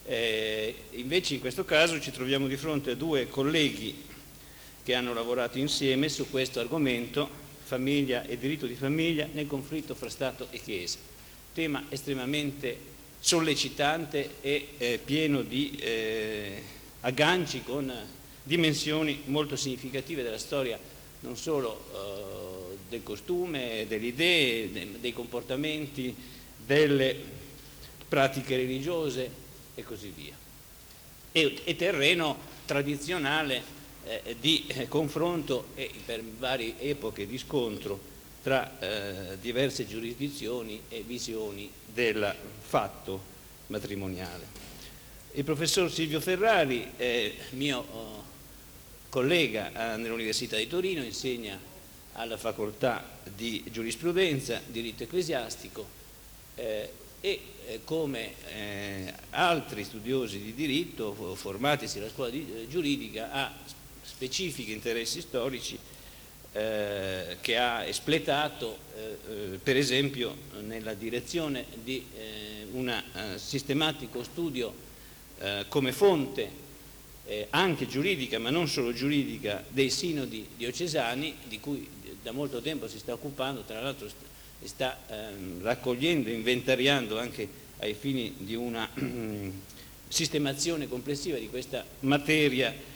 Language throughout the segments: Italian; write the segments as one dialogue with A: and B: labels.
A: Invece in questo caso ci troviamo di fronte a due colleghi che hanno lavorato insieme su questo argomento, famiglia e diritto di famiglia nel conflitto fra Stato e Chiesa. Tema estremamente sollecitante e pieno di agganci con dimensioni molto significative della storia, non solo del costume, delle idee, dei comportamenti, delle pratiche religiose e così via. E terreno tradizionale di confronto e per varie epoche di scontro tra diverse giurisdizioni e visioni del fatto matrimoniale. Il professor Silvio Ferrari, mio collega nell'Università di Torino, insegna alla facoltà di giurisprudenza, diritto ecclesiastico e come altri studiosi di diritto formatisi alla scuola giuridica ha specifici interessi storici che ha espletato per esempio nella direzione di un sistematico studio come fonte anche giuridica ma non solo giuridica dei sinodi diocesani, di cui da molto tempo si sta occupando, tra l'altro sta raccogliendo, inventariando anche ai fini di una sistemazione complessiva di questa materia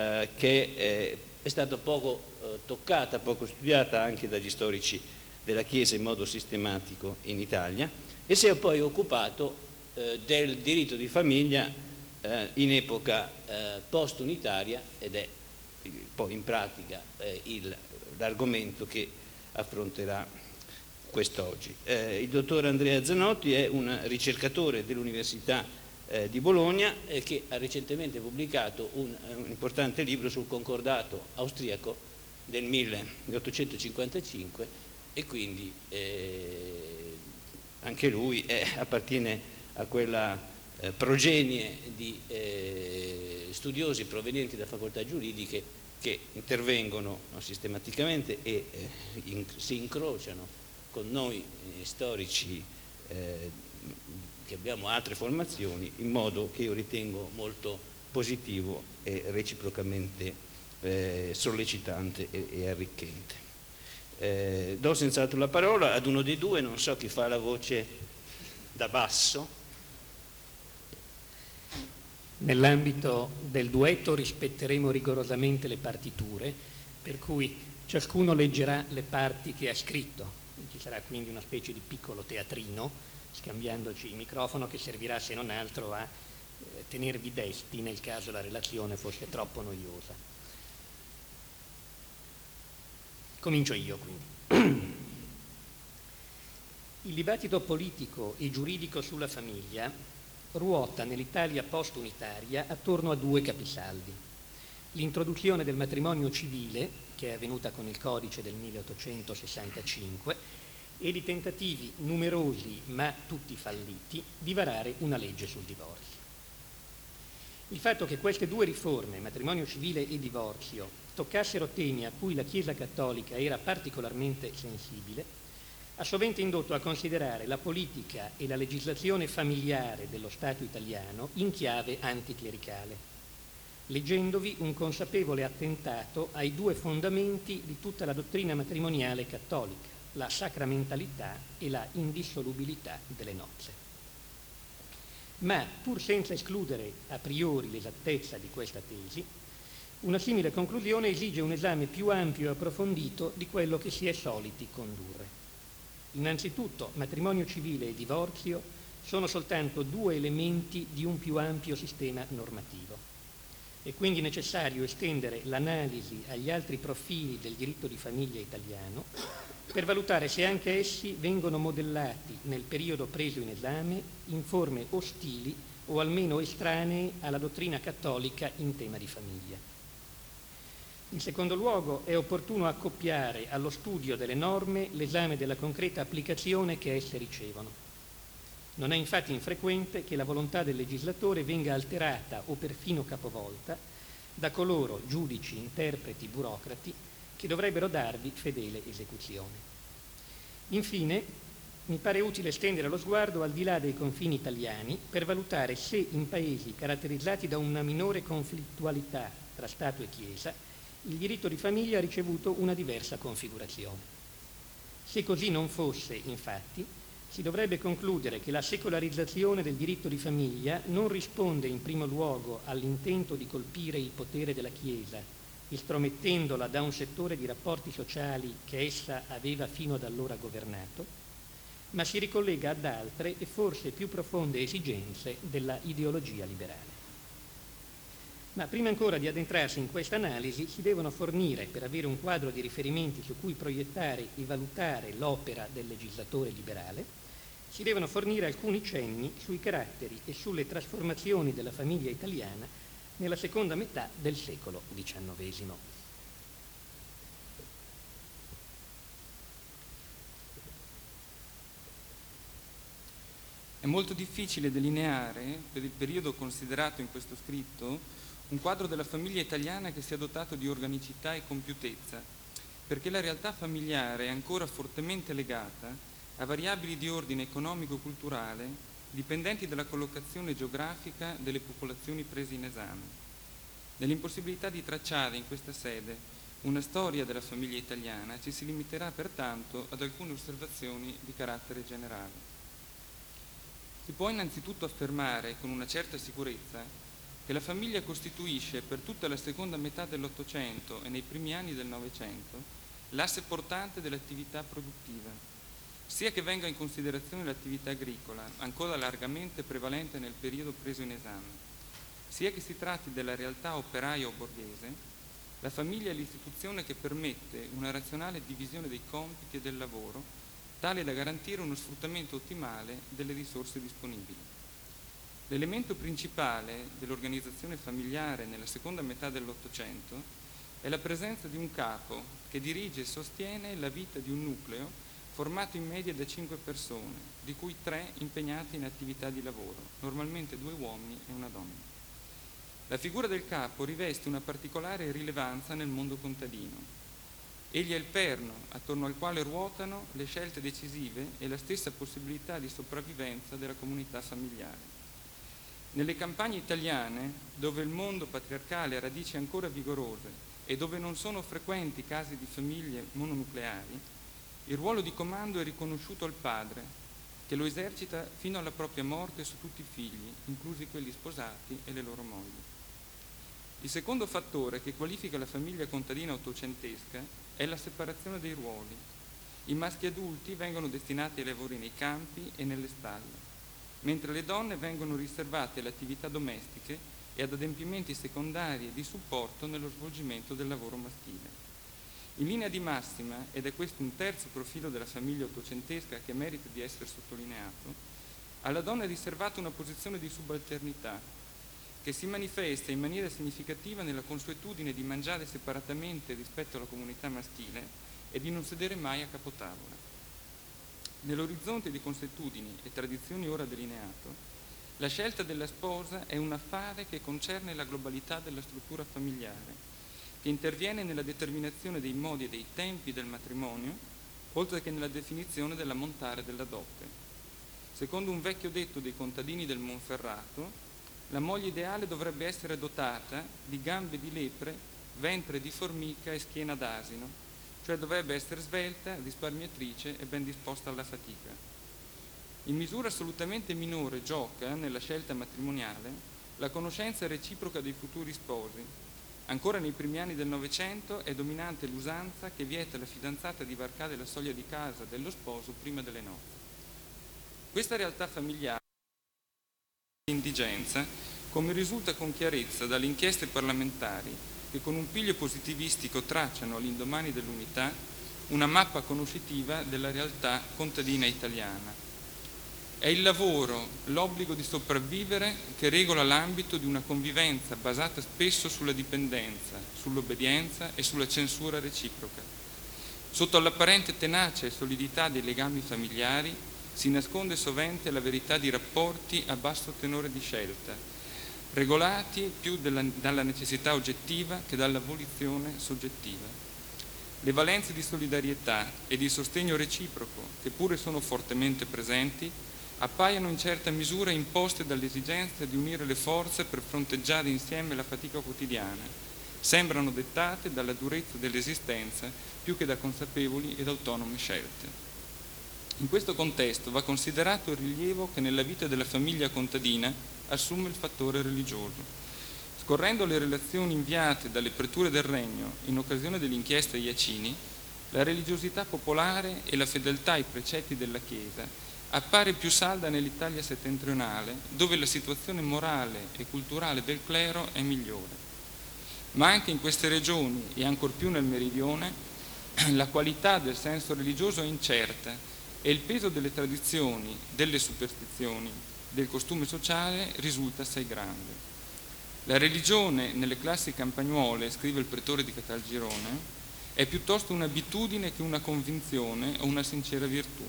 A: che è stata poco toccata, poco studiata anche dagli storici della Chiesa in modo sistematico in Italia, e si è poi occupato del diritto di famiglia in epoca post-unitaria ed è poi in pratica l'argomento che affronterà quest'oggi. Il dottor Andrea Zanotti è un ricercatore dell'Università di Bologna che ha recentemente pubblicato un importante libro sul concordato austriaco del 1855 e quindi anche lui appartiene a quella progenie di studiosi provenienti da facoltà giuridiche che intervengono sistematicamente e si incrociano con noi storici che abbiamo altre formazioni in modo che io ritengo molto positivo e reciprocamente sollecitante e arricchente. Do senz'altro la parola ad uno dei due, non so chi fa la voce da basso.
B: Nell'ambito del duetto rispetteremo rigorosamente le partiture, per cui ciascuno leggerà le parti che ha scritto. Ci sarà quindi una specie di piccolo teatrino, scambiandoci il microfono, che servirà se non altro a tenervi desti nel caso la relazione fosse troppo noiosa. Comincio io quindi. Il dibattito politico e giuridico sulla famiglia ruota nell'Italia post-unitaria attorno a due capisaldi: l'introduzione del matrimonio civile, che è avvenuta con il codice del 1865, e di tentativi numerosi ma tutti falliti di varare una legge sul divorzio. Il fatto che queste due riforme, matrimonio civile e divorzio, toccassero temi a cui la Chiesa Cattolica era particolarmente sensibile ha sovente indotto a considerare la politica e la legislazione familiare dello Stato italiano in chiave anticlericale, leggendovi un consapevole attentato ai due fondamenti di tutta la dottrina matrimoniale cattolica: la sacramentalità e la indissolubilità delle nozze. Ma, pur senza escludere a priori l'esattezza di questa tesi, una simile conclusione esige un esame più ampio e approfondito di quello che si è soliti condurre. Innanzitutto, matrimonio civile e divorzio sono soltanto due elementi di un più ampio sistema normativo. È quindi necessario estendere l'analisi agli altri profili del diritto di famiglia italiano per valutare se anche essi vengono modellati nel periodo preso in esame in forme ostili o almeno estranee alla dottrina cattolica in tema di famiglia. In secondo luogo, è opportuno accoppiare allo studio delle norme l'esame della concreta applicazione che esse ricevono. Non è infatti infrequente che la volontà del legislatore venga alterata o perfino capovolta da coloro, giudici, interpreti, burocrati, che dovrebbero darvi fedele esecuzione. Infine, mi pare utile stendere lo sguardo al di là dei confini italiani per valutare se in paesi caratterizzati da una minore conflittualità tra Stato e Chiesa il diritto di famiglia ha ricevuto una diversa configurazione. Se così non fosse, infatti, si dovrebbe concludere che la secolarizzazione del diritto di famiglia non risponde in primo luogo all'intento di colpire il potere della Chiesa, estromettendola da un settore di rapporti sociali che essa aveva fino ad allora governato, ma si ricollega ad altre e forse più profonde esigenze della ideologia liberale. Ma prima ancora di addentrarsi in questa analisi si devono fornire, per avere un quadro di riferimenti su cui proiettare e valutare l'opera del legislatore liberale, si devono fornire alcuni cenni sui caratteri e sulle trasformazioni della famiglia italiana nella seconda metà del secolo XIX.
C: È molto difficile delineare, per il periodo considerato in questo scritto, un quadro della famiglia italiana che sia dotato di organicità e compiutezza, perché la realtà familiare è ancora fortemente legata a variabili di ordine economico-culturale dipendenti dalla collocazione geografica delle popolazioni prese in esame. Nell'impossibilità di tracciare in questa sede una storia della famiglia italiana ci si limiterà pertanto ad alcune osservazioni di carattere generale. Si può innanzitutto affermare con una certa sicurezza che la famiglia costituisce per tutta la seconda metà dell'Ottocento e nei primi anni del Novecento l'asse portante dell'attività produttiva, sia che venga in considerazione l'attività agricola, ancora largamente prevalente nel periodo preso in esame, sia che si tratti della realtà operaia o borghese. La famiglia è l'istituzione che permette una razionale divisione dei compiti e del lavoro, tale da garantire uno sfruttamento ottimale delle risorse disponibili. L'elemento principale dell'organizzazione familiare nella seconda metà dell'Ottocento è la presenza di un capo che dirige e sostiene la vita di un nucleo formato in media da 5 persone, di cui 3 impegnate in attività di lavoro, normalmente 2 uomini e una donna. La figura del capo riveste una particolare rilevanza nel mondo contadino. Egli è il perno attorno al quale ruotano le scelte decisive e la stessa possibilità di sopravvivenza della comunità familiare. Nelle campagne italiane, dove il mondo patriarcale ha radici ancora vigorose e dove non sono frequenti casi di famiglie mononucleari, il ruolo di comando è riconosciuto al padre, che lo esercita fino alla propria morte su tutti i figli, inclusi quelli sposati e le loro mogli. Il secondo fattore che qualifica la famiglia contadina ottocentesca è la separazione dei ruoli. I maschi adulti vengono destinati ai lavori nei campi e nelle stalle, mentre le donne vengono riservate alle attività domestiche e ad adempimenti secondari e di supporto nello svolgimento del lavoro maschile. In linea di massima, ed è questo un terzo profilo della famiglia ottocentesca che merita di essere sottolineato, alla donna è riservata una posizione di subalternità, che si manifesta in maniera significativa nella consuetudine di mangiare separatamente rispetto alla comunità maschile e di non sedere mai a capotavola. Nell'orizzonte di consuetudini e tradizioni ora delineato, la scelta della sposa è un affare che concerne la globalità della struttura familiare, che interviene nella determinazione dei modi e dei tempi del matrimonio, oltre che nella definizione dell'ammontare della dote. Secondo un vecchio detto dei contadini del Monferrato, la moglie ideale dovrebbe essere dotata di gambe di lepre, ventre di formica e schiena d'asino, cioè dovrebbe essere svelta, risparmiatrice e ben disposta alla fatica. In misura assolutamente minore gioca, nella scelta matrimoniale, la conoscenza reciproca dei futuri sposi. Ancora nei primi anni del Novecento è dominante l'usanza che vieta alla fidanzata di varcare la soglia di casa dello sposo prima delle nozze. Questa realtà familiare indigenza, come risulta con chiarezza dalle inchieste parlamentari che con un piglio positivistico tracciano all'indomani dell'unità una mappa conoscitiva della realtà contadina italiana. È il lavoro, l'obbligo di sopravvivere che regola l'ambito di una convivenza basata spesso sulla dipendenza, sull'obbedienza e sulla censura reciproca. Sotto l'apparente tenacia e solidità dei legami familiari si nasconde sovente la verità di rapporti a basso tenore di scelta, regolati più dalla necessità oggettiva che dalla volizione soggettiva. le valenze di solidarietà e di sostegno reciproco, che pure sono fortemente presenti, appaiono in certa misura imposte dall'esigenza di unire le forze per fronteggiare insieme la fatica quotidiana. Sembrano dettate dalla durezza dell'esistenza più che da consapevoli ed autonome scelte. In questo contesto va considerato il rilievo che nella vita della famiglia contadina assume il fattore religioso. Scorrendo le relazioni inviate dalle preture del Regno in occasione dell'inchiesta Jacini, la religiosità popolare e la fedeltà ai precetti della Chiesa appare più salda nell'Italia settentrionale, dove la situazione morale e culturale del clero è migliore. Ma anche in queste regioni, e ancor più nel meridione, la qualità del senso religioso è incerta e il peso delle tradizioni, delle superstizioni, del costume sociale risulta assai grande. La religione nelle classi campagnuole, scrive il pretore di Catalgirone, è piuttosto un'abitudine che una convinzione o una sincera virtù,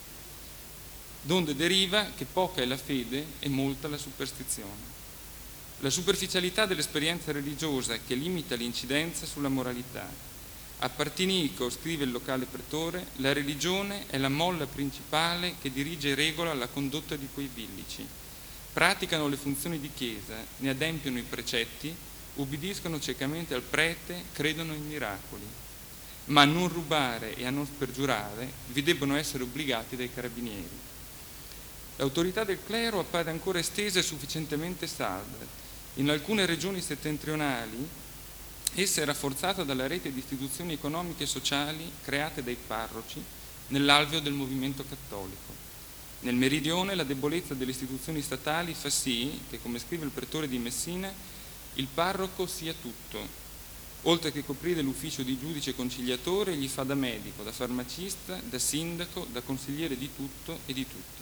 C: donde deriva che poca è la fede e molta la superstizione. La superficialità dell'esperienza religiosa che limita l'incidenza sulla moralità. A Partinico, scrive il locale pretore, la religione è la molla principale che dirige e regola la condotta di quei villici. Praticano le funzioni di chiesa, ne adempiono i precetti, ubbidiscono ciecamente al prete, credono in miracoli. Ma a non rubare e a non spergiurare vi debbono essere obbligati dai carabinieri. L'autorità del clero appare ancora estesa e sufficientemente salda. In alcune regioni settentrionali essa è rafforzata dalla rete di istituzioni economiche e sociali create dai parroci nell'alveo del movimento cattolico. Nel meridione la debolezza delle istituzioni statali fa sì che, come scrive il pretore di Messina, il parroco sia tutto. Oltre che coprire l'ufficio di giudice conciliatore, gli fa da medico, da farmacista, da sindaco, da consigliere di tutto e di tutti.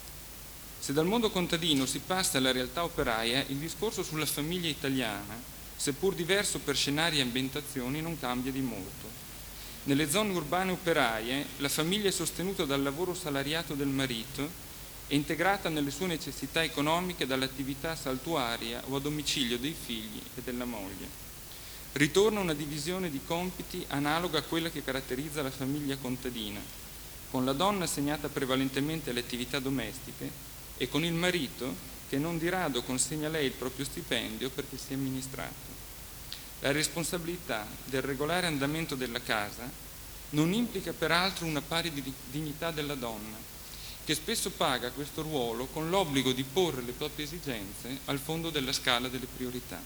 C: Se dal mondo contadino si passa alla realtà operaia, il discorso sulla famiglia italiana, seppur diverso per scenari e ambientazioni, non cambia di molto. Nelle zone urbane operaie la famiglia è sostenuta dal lavoro salariato del marito e integrata nelle sue necessità economiche dall'attività saltuaria o a domicilio dei figli e della moglie. Ritorna una divisione di compiti analoga a quella che caratterizza la famiglia contadina, con la donna assegnata prevalentemente alle attività domestiche e con il marito che non di rado consegna a lei il proprio stipendio perché sia amministrato. La responsabilità del regolare andamento della casa non implica peraltro una pari dignità della donna, che spesso paga questo ruolo con l'obbligo di porre le proprie esigenze al fondo della scala delle priorità.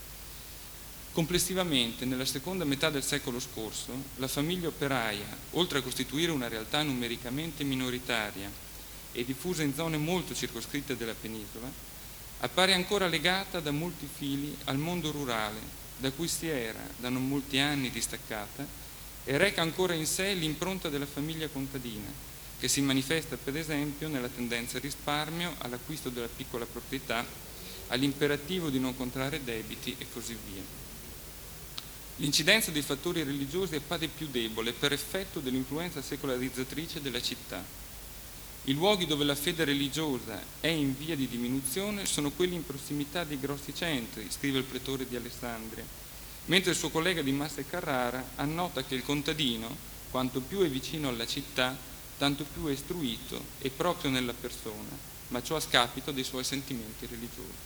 C: Complessivamente, nella seconda metà del secolo scorso, la famiglia operaia, oltre a costituire una realtà numericamente minoritaria e diffusa in zone molto circoscritte della penisola, appare ancora legata da molti fili al mondo rurale, da cui si era da non molti anni distaccata, e reca ancora in sé l'impronta della famiglia contadina, che si manifesta per esempio nella tendenza al risparmio, all'acquisto della piccola proprietà, all'imperativo di non contrarre debiti e così via. L'incidenza dei fattori religiosi appare più debole per effetto dell'influenza secolarizzatrice della città. I luoghi dove la fede religiosa è in via di diminuzione sono quelli in prossimità dei grossi centri, scrive il pretore di Alessandria, mentre il suo collega di Massa e Carrara annota che il contadino, quanto più è vicino alla città, tanto più è istruito e proprio nella persona, ma ciò a scapito dei suoi sentimenti religiosi.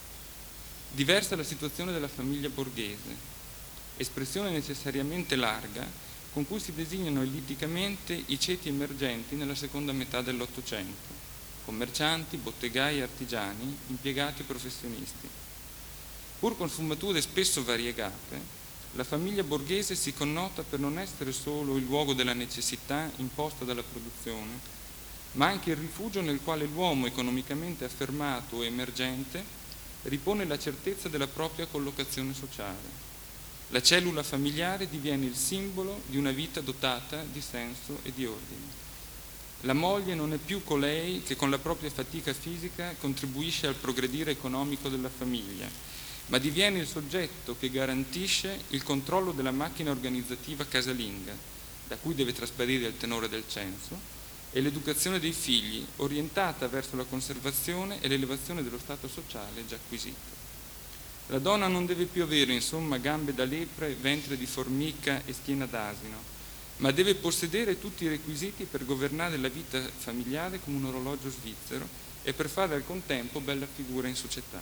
C: Diversa la situazione della famiglia borghese, espressione necessariamente larga con cui si designano ellitticamente i ceti emergenti nella seconda metà dell'Ottocento, commercianti, bottegai e artigiani, impiegati e professionisti. Pur con sfumature spesso variegate, la famiglia borghese si connota per non essere solo il luogo della necessità imposta dalla produzione, ma anche il rifugio nel quale l'uomo economicamente affermato o emergente ripone la certezza della propria collocazione sociale. La cellula familiare diviene il simbolo di una vita dotata di senso e di ordine. La moglie non è più colei che con la propria fatica fisica contribuisce al progredire economico della famiglia, ma diviene il soggetto che garantisce il controllo della macchina organizzativa casalinga, da cui deve trasparire il tenore del censo, e l'educazione dei figli, orientata verso la conservazione e l'elevazione dello stato sociale già acquisito. La donna non deve più avere, insomma, gambe da lepre, ventre di formica e schiena d'asino, ma deve possedere tutti i requisiti per governare la vita familiare come un orologio svizzero e per fare al contempo bella figura in società.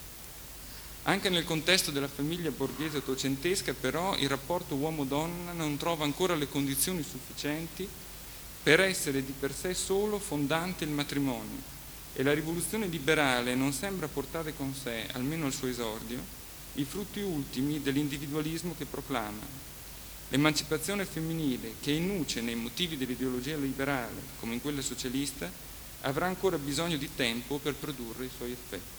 C: Anche nel contesto della famiglia borghese ottocentesca, però, il rapporto uomo-donna non trova ancora le condizioni sufficienti per essere di per sé solo fondante il matrimonio, e la rivoluzione liberale non sembra portare con sé, almeno al suo esordio, i frutti ultimi dell'individualismo che proclama. L'emancipazione femminile, che è in nuce nei motivi dell'ideologia liberale, come in quella socialista, avrà ancora bisogno di tempo per produrre i suoi effetti.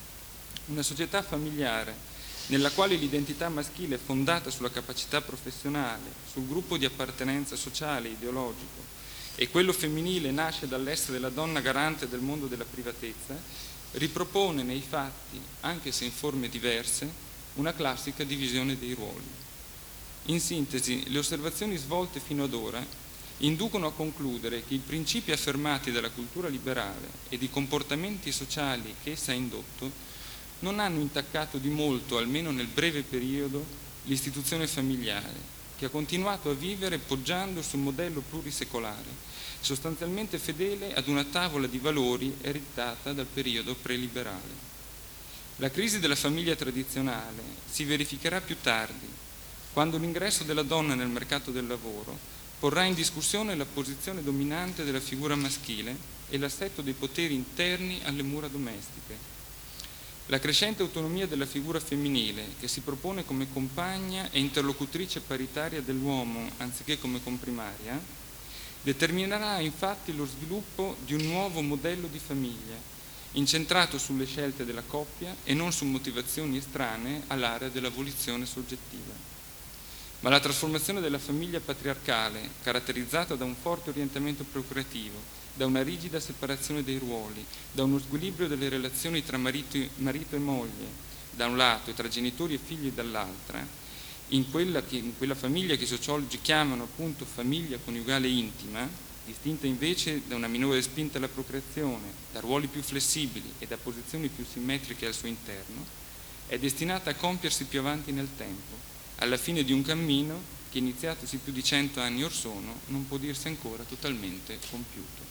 C: Una società familiare, nella quale l'identità maschile è fondata sulla capacità professionale, sul gruppo di appartenenza sociale e ideologico, e quello femminile nasce dall'essere la donna garante del mondo della privatezza, ripropone nei fatti, anche se in forme diverse, una classica divisione dei ruoli. In sintesi, le osservazioni svolte fino ad ora inducono a concludere che i principi affermati dalla cultura liberale ed i comportamenti sociali che essa ha indotto non hanno intaccato di molto, almeno nel breve periodo, l'istituzione familiare, che ha continuato a vivere poggiando sul modello plurisecolare, sostanzialmente fedele ad una tavola di valori ereditata dal periodo preliberale. La crisi della famiglia tradizionale si verificherà più tardi, quando l'ingresso della donna nel mercato del lavoro porrà in discussione la posizione dominante della figura maschile e l'assetto dei poteri interni alle mura domestiche. La crescente autonomia della figura femminile, che si propone come compagna e interlocutrice paritaria dell'uomo anziché come comprimaria, determinerà infatti lo sviluppo di un nuovo modello di famiglia, incentrato sulle scelte della coppia e non su motivazioni estranee all'area della volizione soggettiva. Ma la trasformazione della famiglia patriarcale, caratterizzata da un forte orientamento procreativo, da una rigida separazione dei ruoli, da uno squilibrio delle relazioni tra marito e moglie, da un lato, e tra genitori e figli dall'altra, in quella famiglia che i sociologi chiamano appunto famiglia coniugale intima, distinta invece da una minore spinta alla procreazione, da ruoli più flessibili e da posizioni più simmetriche al suo interno, è destinata a compiersi più avanti nel tempo, alla fine di un cammino che, iniziatosi più di 100 anni or sono, non può dirsi ancora totalmente compiuto.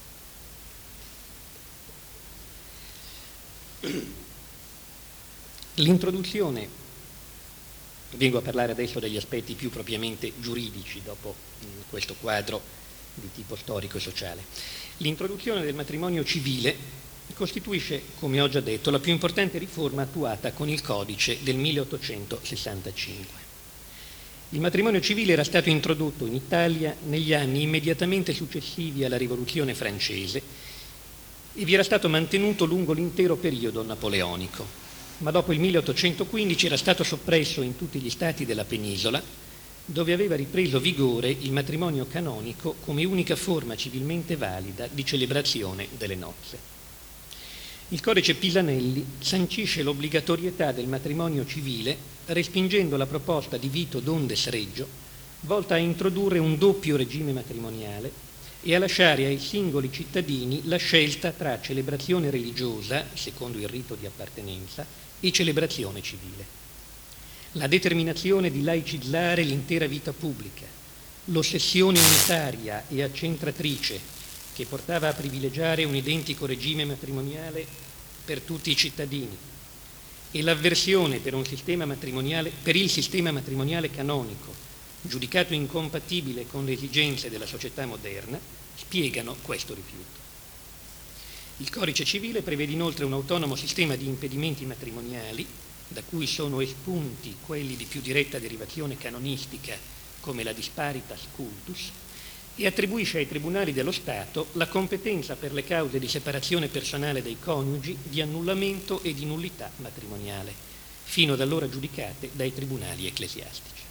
B: L'introduzione, vengo a parlare adesso degli aspetti più propriamente giuridici dopo questo quadro di tipo storico e sociale. L'introduzione del matrimonio civile costituisce, come ho già detto, la più importante riforma attuata con il codice del 1865. Il matrimonio civile era stato introdotto in Italia negli anni immediatamente successivi alla Rivoluzione francese e vi era stato mantenuto lungo l'intero periodo napoleonico, ma dopo il 1815 era stato soppresso in tutti gli stati della penisola, dove aveva ripreso vigore il matrimonio canonico come unica forma civilmente valida di celebrazione delle nozze. Il codice Pisanelli sancisce l'obbligatorietà del matrimonio civile respingendo la proposta di Vito Dondes Reggio, volta a introdurre un doppio regime matrimoniale e a lasciare ai singoli cittadini la scelta tra celebrazione religiosa, secondo il rito di appartenenza, e celebrazione civile. La determinazione di laicizzare l'intera vita pubblica, l'ossessione unitaria e accentratrice che portava a privilegiare un identico regime matrimoniale per tutti i cittadini e l'avversione per il sistema matrimoniale canonico, giudicato incompatibile con le esigenze della società moderna, spiegano questo rifiuto. Il codice civile prevede inoltre un autonomo sistema di impedimenti matrimoniali, da cui sono espunti quelli di più diretta derivazione canonistica, come la disparitas cultus, e attribuisce ai tribunali dello Stato la competenza per le cause di separazione personale dei coniugi, di annullamento e di nullità matrimoniale, fino ad allora giudicate dai tribunali ecclesiastici.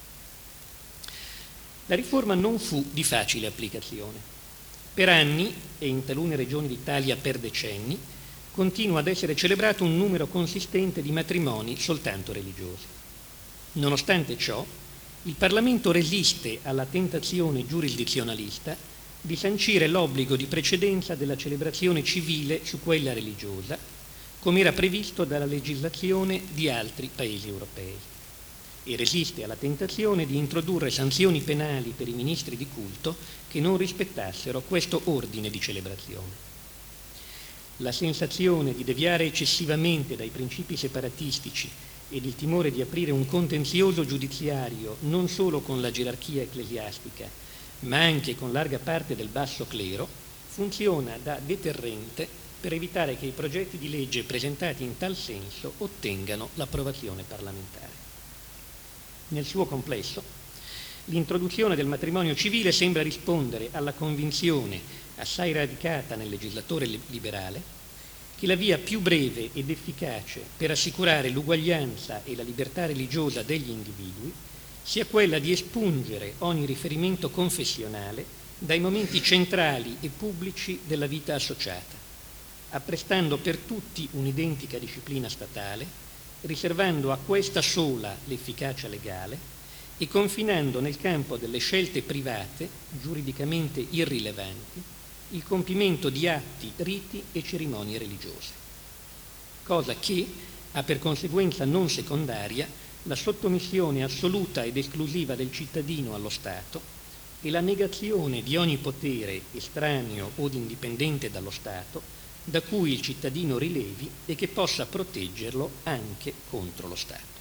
B: La riforma non fu di facile applicazione. Per anni, e in talune regioni d'Italia per decenni, continua ad essere celebrato un numero consistente di matrimoni soltanto religiosi. Nonostante ciò, il Parlamento resiste alla tentazione giurisdizionalista di sancire l'obbligo di precedenza della celebrazione civile su quella religiosa, come era previsto dalla legislazione di altri paesi europei, e resiste alla tentazione di introdurre sanzioni penali per i ministri di culto che non rispettassero questo ordine di celebrazione. La sensazione di deviare eccessivamente dai principi separatistici ed il timore di aprire un contenzioso giudiziario non solo con la gerarchia ecclesiastica, ma anche con larga parte del basso clero, funziona da deterrente per evitare che i progetti di legge presentati in tal senso ottengano l'approvazione parlamentare. Nel suo complesso, l'introduzione del matrimonio civile sembra rispondere alla convinzione, assai radicata nel legislatore liberale, che la via più breve ed efficace per assicurare l'uguaglianza e la libertà religiosa degli individui sia quella di espungere ogni riferimento confessionale dai momenti centrali e pubblici della vita associata, apprestando per tutti un'identica disciplina statale, riservando a questa sola l'efficacia legale e confinando nel campo delle scelte private, giuridicamente irrilevanti, il compimento di atti, riti e cerimonie religiose, cosa che ha per conseguenza non secondaria la sottomissione assoluta ed esclusiva del cittadino allo Stato e la negazione di ogni potere estraneo o indipendente dallo Stato da cui il cittadino rilevi e che possa proteggerlo anche contro lo Stato.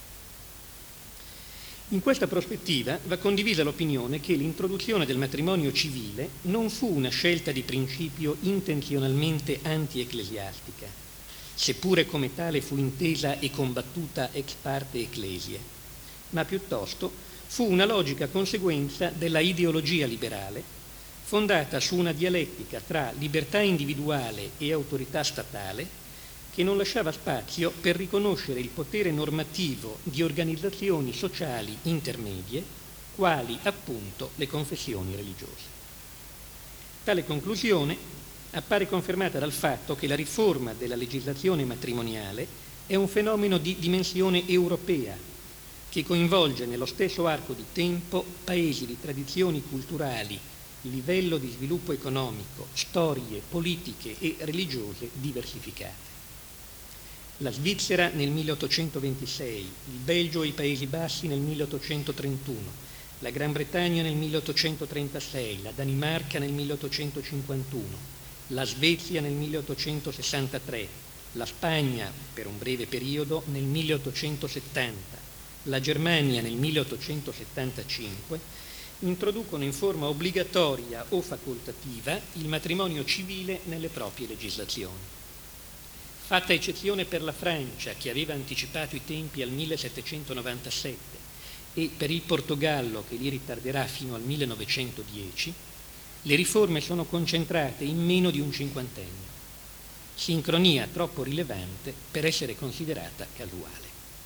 B: In questa prospettiva va condivisa l'opinione che l'introduzione del matrimonio civile non fu una scelta di principio intenzionalmente anti-ecclesiastica, seppure come tale fu intesa e combattuta ex parte ecclesie, ma piuttosto fu una logica conseguenza della ideologia liberale, fondata su una dialettica tra libertà individuale e autorità statale, che non lasciava spazio per riconoscere il potere normativo di organizzazioni sociali intermedie, quali appunto le confessioni religiose. Tale conclusione appare confermata dal fatto che la riforma della legislazione matrimoniale è un fenomeno di dimensione europea, che coinvolge nello stesso arco di tempo paesi di tradizioni culturali, livello di sviluppo economico, storie, politiche e religiose diversificate. La Svizzera nel 1826, il Belgio e i Paesi Bassi nel 1831, la Gran Bretagna nel 1836, la Danimarca nel 1851, la Svezia nel 1863, la Spagna per un breve periodo nel 1870, la Germania nel 1875, introducono in forma obbligatoria o facoltativa il matrimonio civile nelle proprie legislazioni. Fatta eccezione per la Francia, che aveva anticipato i tempi al 1797, e per il Portogallo, che li ritarderà fino al 1910, le riforme sono concentrate in meno di un cinquantennio, sincronia troppo rilevante per essere considerata casuale.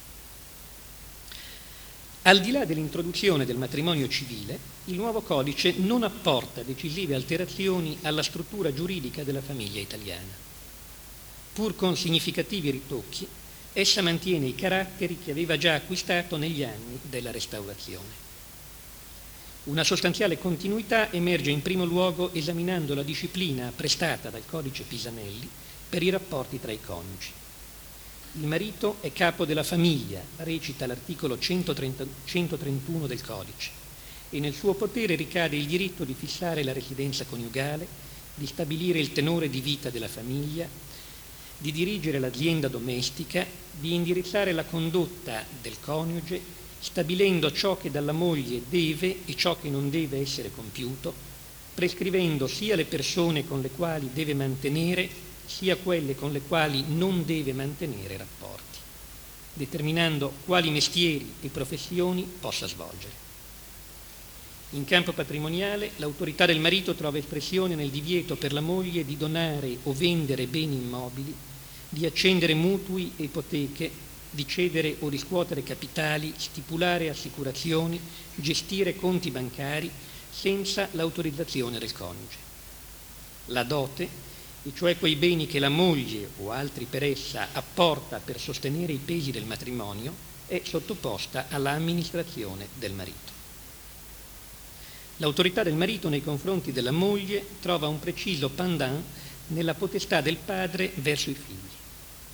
B: Al di là dell'introduzione del matrimonio civile, il nuovo codice non apporta decisive alterazioni alla struttura giuridica della famiglia italiana. Pur con significativi ritocchi, essa mantiene i caratteri che aveva già acquistato negli anni della Restaurazione. Una sostanziale continuità emerge in primo luogo esaminando la disciplina apprestata dal Codice Pisanelli per i rapporti tra i coniugi. Il marito è capo della famiglia, recita l'articolo 131 del Codice, e nel suo potere ricade il diritto di fissare la residenza coniugale, di stabilire il tenore di vita della famiglia, di dirigere l'azienda domestica, di indirizzare la condotta del coniuge, stabilendo ciò che dalla moglie deve e ciò che non deve essere compiuto, prescrivendo sia le persone con le quali deve mantenere, sia quelle con le quali non deve mantenere rapporti, determinando quali mestieri e professioni possa svolgere. In campo patrimoniale, l'autorità del marito trova espressione nel divieto per la moglie di donare o vendere beni immobili, di accendere mutui e ipoteche, di cedere o riscuotere capitali, stipulare assicurazioni, gestire conti bancari senza l'autorizzazione del coniuge. La dote, e cioè quei beni che la moglie o altri per essa apporta per sostenere i pesi del matrimonio, è sottoposta alla amministrazione del marito. L'autorità del marito nei confronti della moglie trova un preciso pendant nella potestà del padre verso i figli.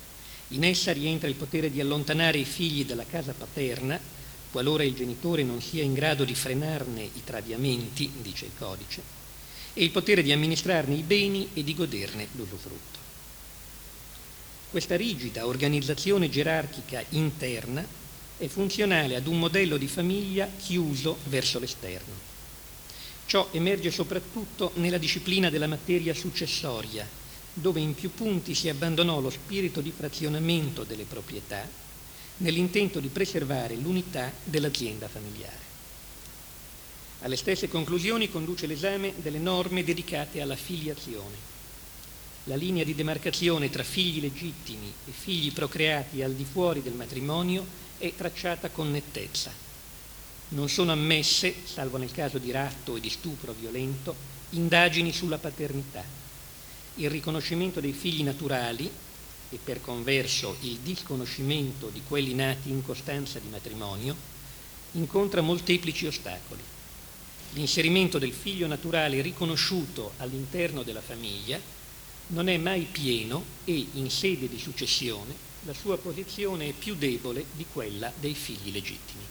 B: In essa rientra il potere di allontanare i figli dalla casa paterna, qualora il genitore non sia in grado di frenarne i traviamenti, dice il codice, e il potere di amministrarne i beni e di goderne l'usufrutto. Questa rigida organizzazione gerarchica interna è funzionale ad un modello di famiglia chiuso verso l'esterno. Ciò emerge soprattutto nella disciplina della materia successoria, dove in più punti si abbandonò lo spirito di frazionamento delle proprietà nell'intento di preservare l'unità dell'azienda familiare. Alle stesse conclusioni conduce l'esame delle norme dedicate alla filiazione. La linea di demarcazione tra figli legittimi e figli procreati al di fuori del matrimonio è tracciata con nettezza. Non sono ammesse, salvo nel caso di ratto e di stupro violento, indagini sulla paternità. Il riconoscimento dei figli naturali e per converso il disconoscimento di quelli nati in costanza di matrimonio incontra molteplici ostacoli. L'inserimento del figlio naturale riconosciuto all'interno della famiglia non è mai pieno e, in sede di successione, la sua posizione è più debole di quella dei figli legittimi.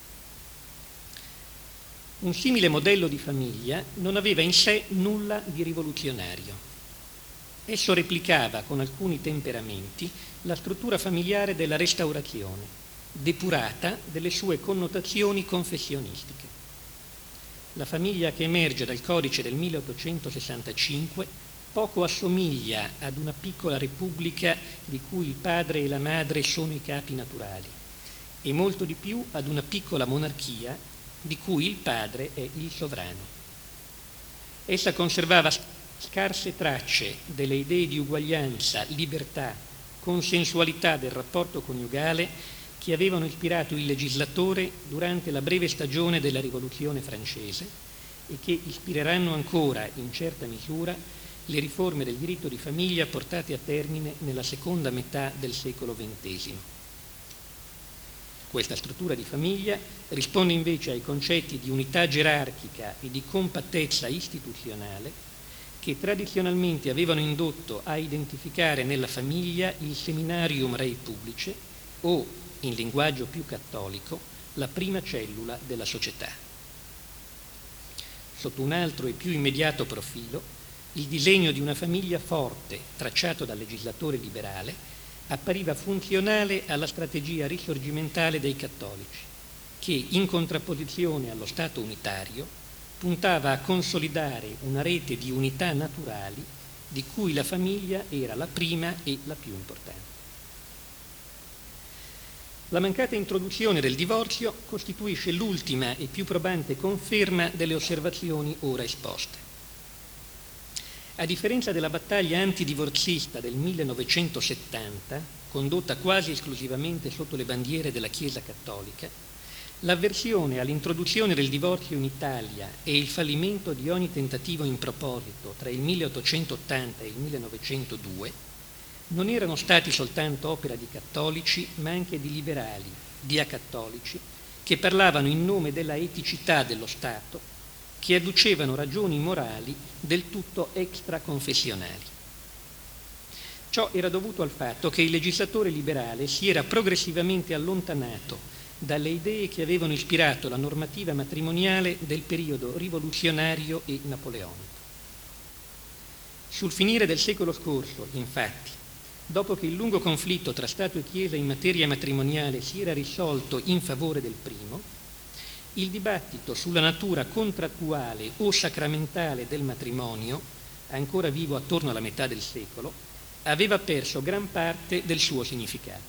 B: Un simile modello di famiglia non aveva in sé nulla di rivoluzionario. Esso replicava con alcuni temperamenti la struttura familiare della Restaurazione, depurata delle sue connotazioni confessionistiche. La famiglia che emerge dal codice del 1865 poco assomiglia ad una piccola repubblica di cui il padre e la madre sono i capi naturali e molto di più ad una piccola monarchia di cui il padre è il sovrano. Essa conservava scarse tracce delle idee di uguaglianza, libertà, consensualità del rapporto coniugale che avevano ispirato il legislatore durante la breve stagione della Rivoluzione francese e che ispireranno ancora, in certa misura, le riforme del diritto di famiglia portate a termine nella seconda metà del secolo XX. Questa struttura di famiglia risponde invece ai concetti di unità gerarchica e di compattezza istituzionale che tradizionalmente avevano indotto a identificare nella famiglia il seminarium rei publice o, in linguaggio più cattolico, la prima cellula della società. Sotto un altro e più immediato profilo, il disegno di una famiglia forte, tracciato dal legislatore liberale, appariva funzionale alla strategia risorgimentale dei cattolici, che, in contrapposizione allo Stato unitario, puntava a consolidare una rete di unità naturali di cui la famiglia era la prima e la più importante. La mancata introduzione del divorzio costituisce l'ultima e più probante conferma delle osservazioni ora esposte. A differenza della battaglia antidivorzista del 1970, condotta quasi esclusivamente sotto le bandiere della Chiesa Cattolica, l'avversione all'introduzione del divorzio in Italia e il fallimento di ogni tentativo in proposito tra il 1880 e il 1902 non erano stati soltanto opera di cattolici, ma anche di liberali, di acattolici, che parlavano in nome della eticità dello Stato, che adducevano ragioni morali del tutto extraconfessionali. Ciò era dovuto al fatto che il legislatore liberale si era progressivamente allontanato dalle idee che avevano ispirato la normativa matrimoniale del periodo rivoluzionario e napoleonico. Sul finire del secolo scorso, infatti, dopo che il lungo conflitto tra Stato e Chiesa in materia matrimoniale si era risolto in favore del primo, il dibattito sulla natura contrattuale o sacramentale del matrimonio, ancora vivo attorno alla metà del secolo, aveva perso gran parte del suo significato.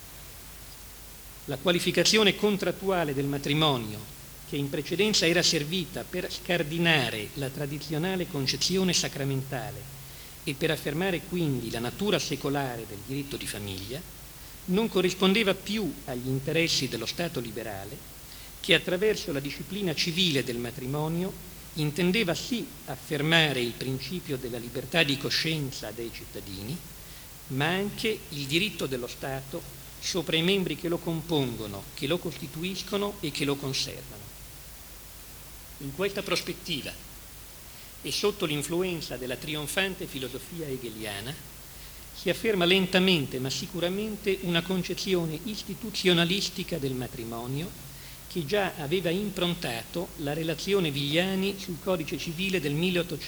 B: La qualificazione contrattuale del matrimonio, che in precedenza era servita per scardinare la tradizionale concezione sacramentale e per affermare quindi la natura secolare del diritto di famiglia, non corrispondeva più agli interessi dello Stato liberale, che attraverso la disciplina civile del matrimonio intendeva sì affermare il principio della libertà di coscienza dei cittadini, ma anche il diritto dello Stato sopra i membri che lo compongono, che lo costituiscono e che lo conservano. In questa prospettiva e sotto l'influenza della trionfante filosofia hegeliana, si afferma lentamente ma sicuramente una concezione istituzionalistica del matrimonio che già aveva improntato la relazione Vigliani sul Codice Civile del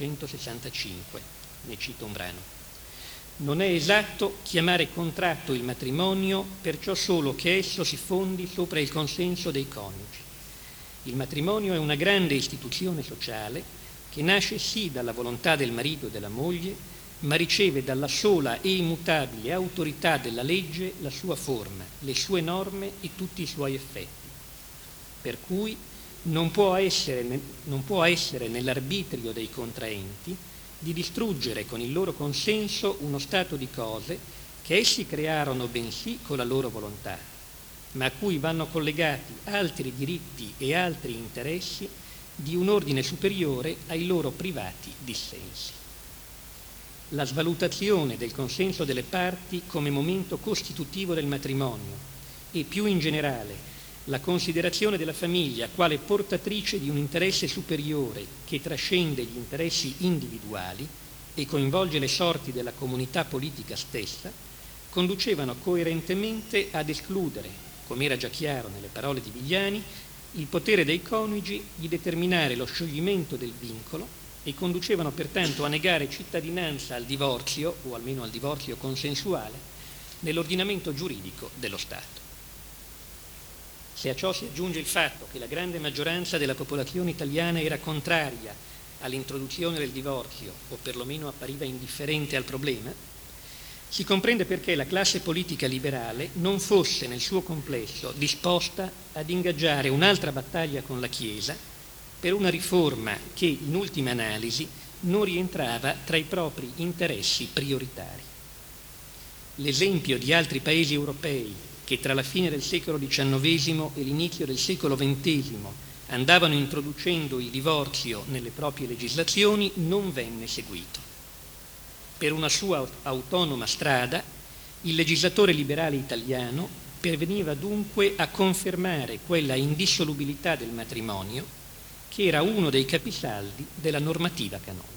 B: 1865. Ne cito un brano. Non è esatto chiamare contratto il matrimonio perciò solo che esso si fondi sopra il consenso dei coniugi. Il matrimonio è una grande istituzione sociale che nasce sì dalla volontà del marito e della moglie, ma riceve dalla sola e immutabile autorità della legge la sua forma, le sue norme e tutti i suoi effetti. Per cui non può essere nell'arbitrio dei contraenti di distruggere con il loro consenso uno stato di cose che essi crearono bensì con la loro volontà, ma a cui vanno collegati altri diritti e altri interessi di un ordine superiore ai loro privati dissensi. La svalutazione del consenso delle parti come momento costitutivo del matrimonio e più in generale la considerazione della famiglia quale portatrice di un interesse superiore che trascende gli interessi individuali e coinvolge le sorti della comunità politica stessa, conducevano coerentemente ad escludere, come era già chiaro nelle parole di Vigliani, il potere dei coniugi di determinare lo scioglimento del vincolo e conducevano pertanto a negare cittadinanza al divorzio, o almeno al divorzio consensuale, nell'ordinamento giuridico dello Stato. Se a ciò si aggiunge il fatto che la grande maggioranza della popolazione italiana era contraria all'introduzione del divorzio, o perlomeno appariva indifferente al problema, si comprende perché la classe politica liberale non fosse nel suo complesso disposta ad ingaggiare un'altra battaglia con la Chiesa per una riforma che, in ultima analisi, non rientrava tra i propri interessi prioritari. L'esempio di altri paesi europei che tra la fine del secolo XIX e l'inizio del secolo XX andavano introducendo il divorzio nelle proprie legislazioni non venne seguito. Per una sua autonoma strada, il legislatore liberale italiano perveniva dunque a confermare quella indissolubilità del matrimonio che era uno dei capisaldi della normativa canonica.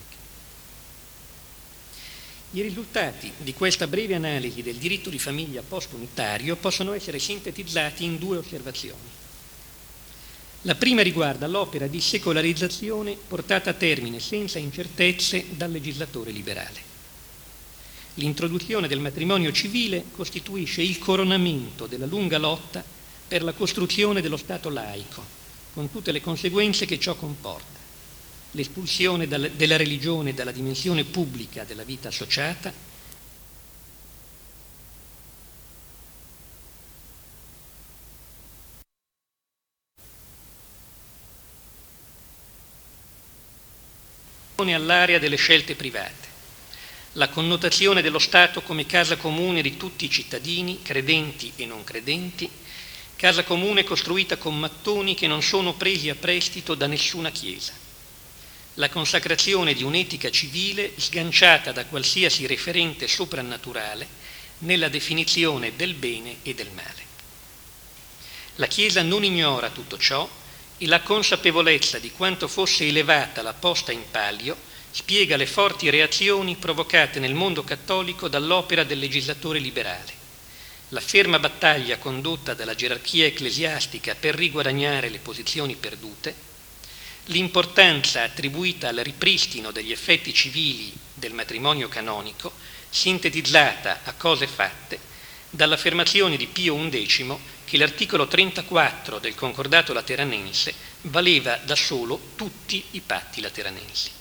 B: I risultati di questa breve analisi del diritto di famiglia post-unitario possono essere sintetizzati in due osservazioni. La prima riguarda l'opera di secolarizzazione portata a termine senza incertezze dal legislatore liberale. L'introduzione del matrimonio civile costituisce il coronamento della lunga lotta per la costruzione dello Stato laico, con tutte le conseguenze che ciò comporta. L'espulsione della religione dalla dimensione pubblica della vita associata, all'area delle scelte private, la connotazione dello Stato come casa comune di tutti i cittadini, credenti e non credenti, casa comune costruita con mattoni che non sono presi a prestito da nessuna Chiesa. La consacrazione di un'etica civile sganciata da qualsiasi referente soprannaturale nella definizione del bene e del male. La Chiesa non ignora tutto ciò e la consapevolezza di quanto fosse elevata la posta in palio spiega le forti reazioni provocate nel mondo cattolico dall'opera del legislatore liberale. La ferma battaglia condotta dalla gerarchia ecclesiastica per riguadagnare le posizioni perdute, l'importanza attribuita al ripristino degli effetti civili del matrimonio canonico, sintetizzata a cose fatte dall'affermazione di Pio XI che l'articolo 34 del Concordato Lateranense valeva da solo tutti i patti lateranensi.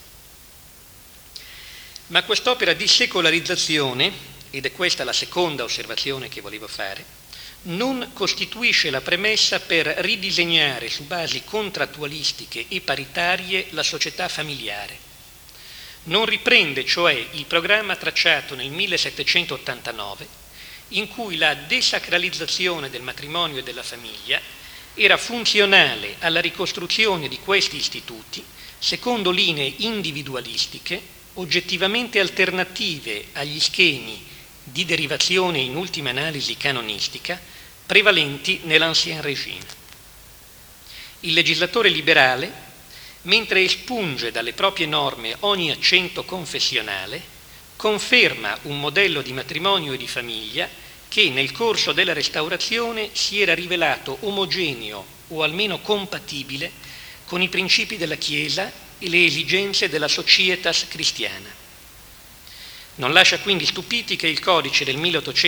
B: Ma quest'opera di secolarizzazione, ed è questa la seconda osservazione che volevo fare, non costituisce la premessa per ridisegnare su basi contrattualistiche e paritarie la società familiare. Non riprende cioè il programma tracciato nel 1789, in cui la desacralizzazione del matrimonio e della famiglia era funzionale alla ricostruzione di questi istituti secondo linee individualistiche oggettivamente alternative agli schemi di derivazione in ultima analisi canonistica prevalenti nell'Ancien Régime. Il legislatore liberale, mentre espunge dalle proprie norme ogni accento confessionale, conferma un modello di matrimonio e di famiglia che nel corso della Restaurazione si era rivelato omogeneo o almeno compatibile con i principi della Chiesa e le esigenze della societas cristiana. Non lascia quindi stupiti che il codice del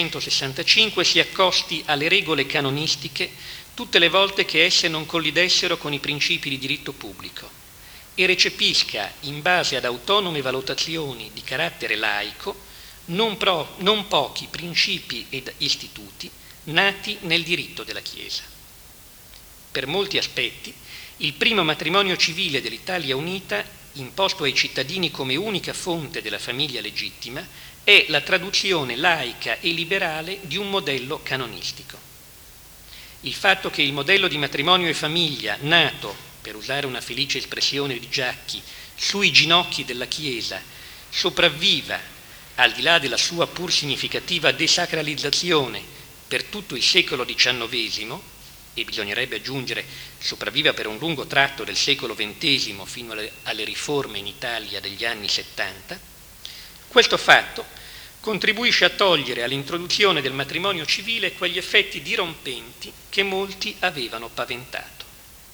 B: 1865 si accosti alle regole canonistiche tutte le volte che esse non collidessero con i principi di diritto pubblico e recepisca, in base ad autonome valutazioni di carattere laico, non pochi principi ed istituti nati nel diritto della Chiesa. Per molti aspetti, il primo matrimonio civile dell'Italia unita, imposto ai cittadini come unica fonte della famiglia legittima, è la traduzione laica e liberale di un modello canonistico. Il fatto che il modello di matrimonio e famiglia, nato, per usare una felice espressione di Giacchi, sui ginocchi della Chiesa, sopravviva, al di là della sua pur significativa desacralizzazione, per tutto il secolo XIX, e bisognerebbe aggiungere sopravviva per un lungo tratto del secolo XX fino alle riforme in Italia degli anni 70, questo fatto contribuisce a togliere all'introduzione del matrimonio civile quegli effetti dirompenti che molti avevano paventato.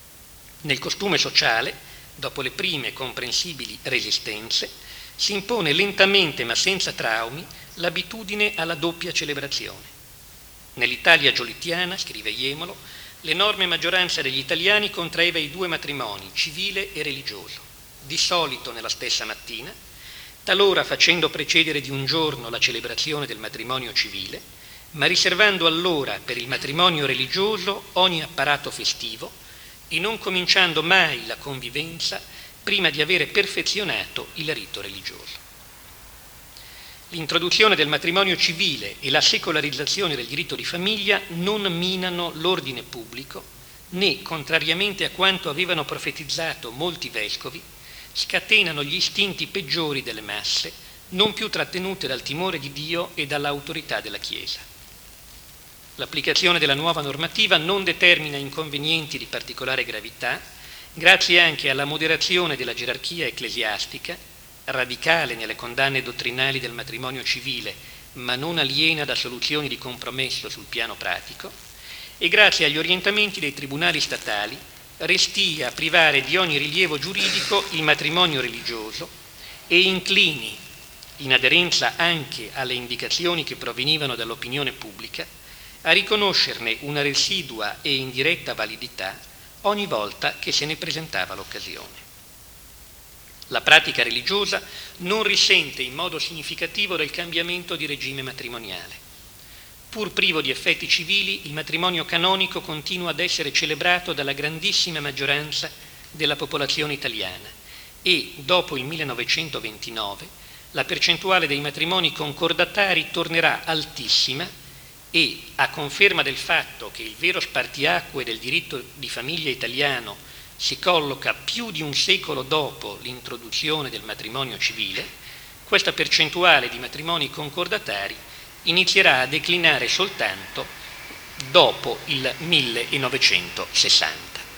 B: Nel costume sociale, dopo le prime comprensibili resistenze, si impone lentamente ma senza traumi l'abitudine alla doppia celebrazione. Nell'Italia giolittiana, scrive Jemolo, l'enorme maggioranza degli italiani contraeva i due matrimoni, civile e religioso, di solito nella stessa mattina, talora facendo precedere di un giorno la celebrazione del matrimonio civile, ma riservando allora per il matrimonio religioso ogni apparato festivo e non cominciando mai la convivenza prima di avere perfezionato il rito religioso. L'introduzione del matrimonio civile e la secolarizzazione del diritto di famiglia non minano l'ordine pubblico, né, contrariamente a quanto avevano profetizzato molti vescovi, scatenano gli istinti peggiori delle masse, non più trattenute dal timore di Dio e dall'autorità della Chiesa. L'applicazione della nuova normativa non determina inconvenienti di particolare gravità, grazie anche alla moderazione della gerarchia ecclesiastica, radicale nelle condanne dottrinali del matrimonio civile, ma non aliena da soluzioni di compromesso sul piano pratico, e grazie agli orientamenti dei tribunali statali, restia a privare di ogni rilievo giuridico il matrimonio religioso e inclini, in aderenza anche alle indicazioni che provenivano dall'opinione pubblica, a riconoscerne una residua e indiretta validità ogni volta che se ne presentava l'occasione. La pratica religiosa non risente in modo significativo del cambiamento di regime matrimoniale. Pur privo di effetti civili, il matrimonio canonico continua ad essere celebrato dalla grandissima maggioranza della popolazione italiana e, dopo il 1929, la percentuale dei matrimoni concordatari tornerà altissima e, a conferma del fatto che il vero spartiacque del diritto di famiglia italiano si colloca più di un secolo dopo l'introduzione del matrimonio civile, questa percentuale di matrimoni concordatari inizierà a declinare soltanto dopo il 1960.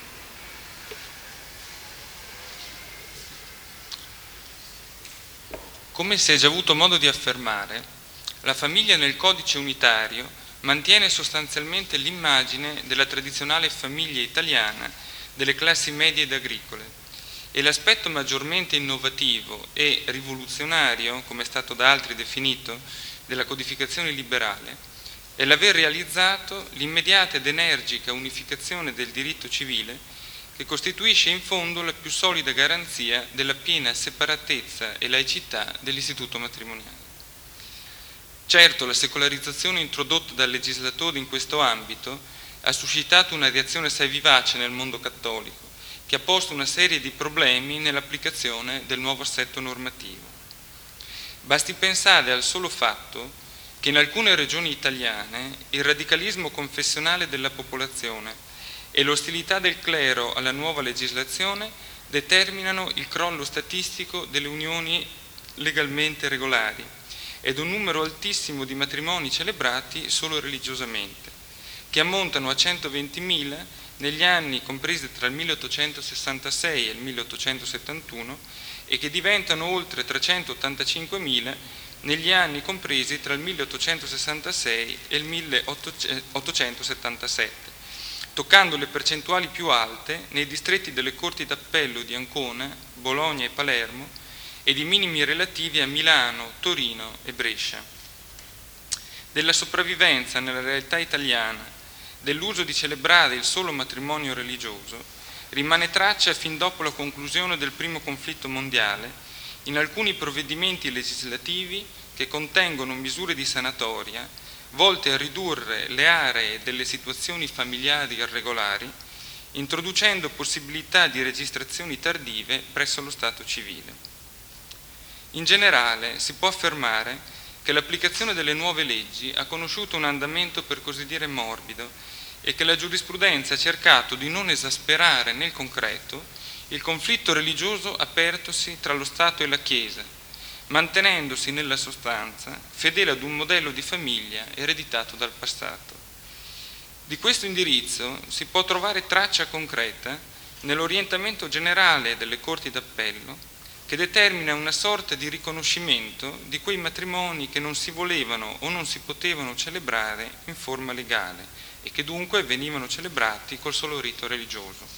C: Come si è già avuto modo di affermare, la famiglia nel codice unitario mantiene sostanzialmente l'immagine della tradizionale famiglia italiana delle classi medie ed agricole, e l'aspetto maggiormente innovativo e rivoluzionario, come è stato da altri definito, della codificazione liberale, è l'aver realizzato l'immediata ed energica unificazione del diritto civile che costituisce in fondo la più solida garanzia della piena separatezza e laicità dell'istituto matrimoniale. Certo, la secolarizzazione introdotta dal legislatore in questo ambito ha suscitato una reazione assai vivace nel mondo cattolico, che ha posto una serie di problemi nell'applicazione del nuovo assetto normativo. Basti pensare al solo fatto che in alcune regioni italiane il radicalismo confessionale della popolazione e l'ostilità del clero alla nuova legislazione determinano il crollo statistico delle unioni legalmente regolari ed un numero altissimo di matrimoni celebrati solo religiosamente, che ammontano a 120.000 negli anni compresi tra il 1866 e il 1871 e che diventano oltre 385.000 negli anni compresi tra il 1866 e il 1877, toccando le percentuali più alte nei distretti delle Corti d'Appello di Ancona, Bologna e Palermo ed i minimi relativi a Milano, Torino e Brescia. Della sopravvivenza nella realtà italiana dell'uso di celebrare il solo matrimonio religioso rimane traccia fin dopo la conclusione del primo conflitto mondiale in alcuni provvedimenti legislativi che contengono misure di sanatoria volte a ridurre le aree delle situazioni familiari irregolari, introducendo possibilità di registrazioni tardive presso lo Stato civile. In generale si può affermare che l'applicazione delle nuove leggi ha conosciuto un andamento per così dire morbido e che la giurisprudenza ha cercato di non esasperare nel concreto il conflitto religioso apertosi tra lo Stato e la Chiesa, mantenendosi nella sostanza fedele ad un modello di famiglia ereditato dal passato. Di questo indirizzo si può trovare traccia concreta nell'orientamento generale delle Corti d'Appello, che determina una sorta di riconoscimento di quei matrimoni che non si volevano o non si potevano celebrare in forma legale e che dunque venivano celebrati col solo rito religioso.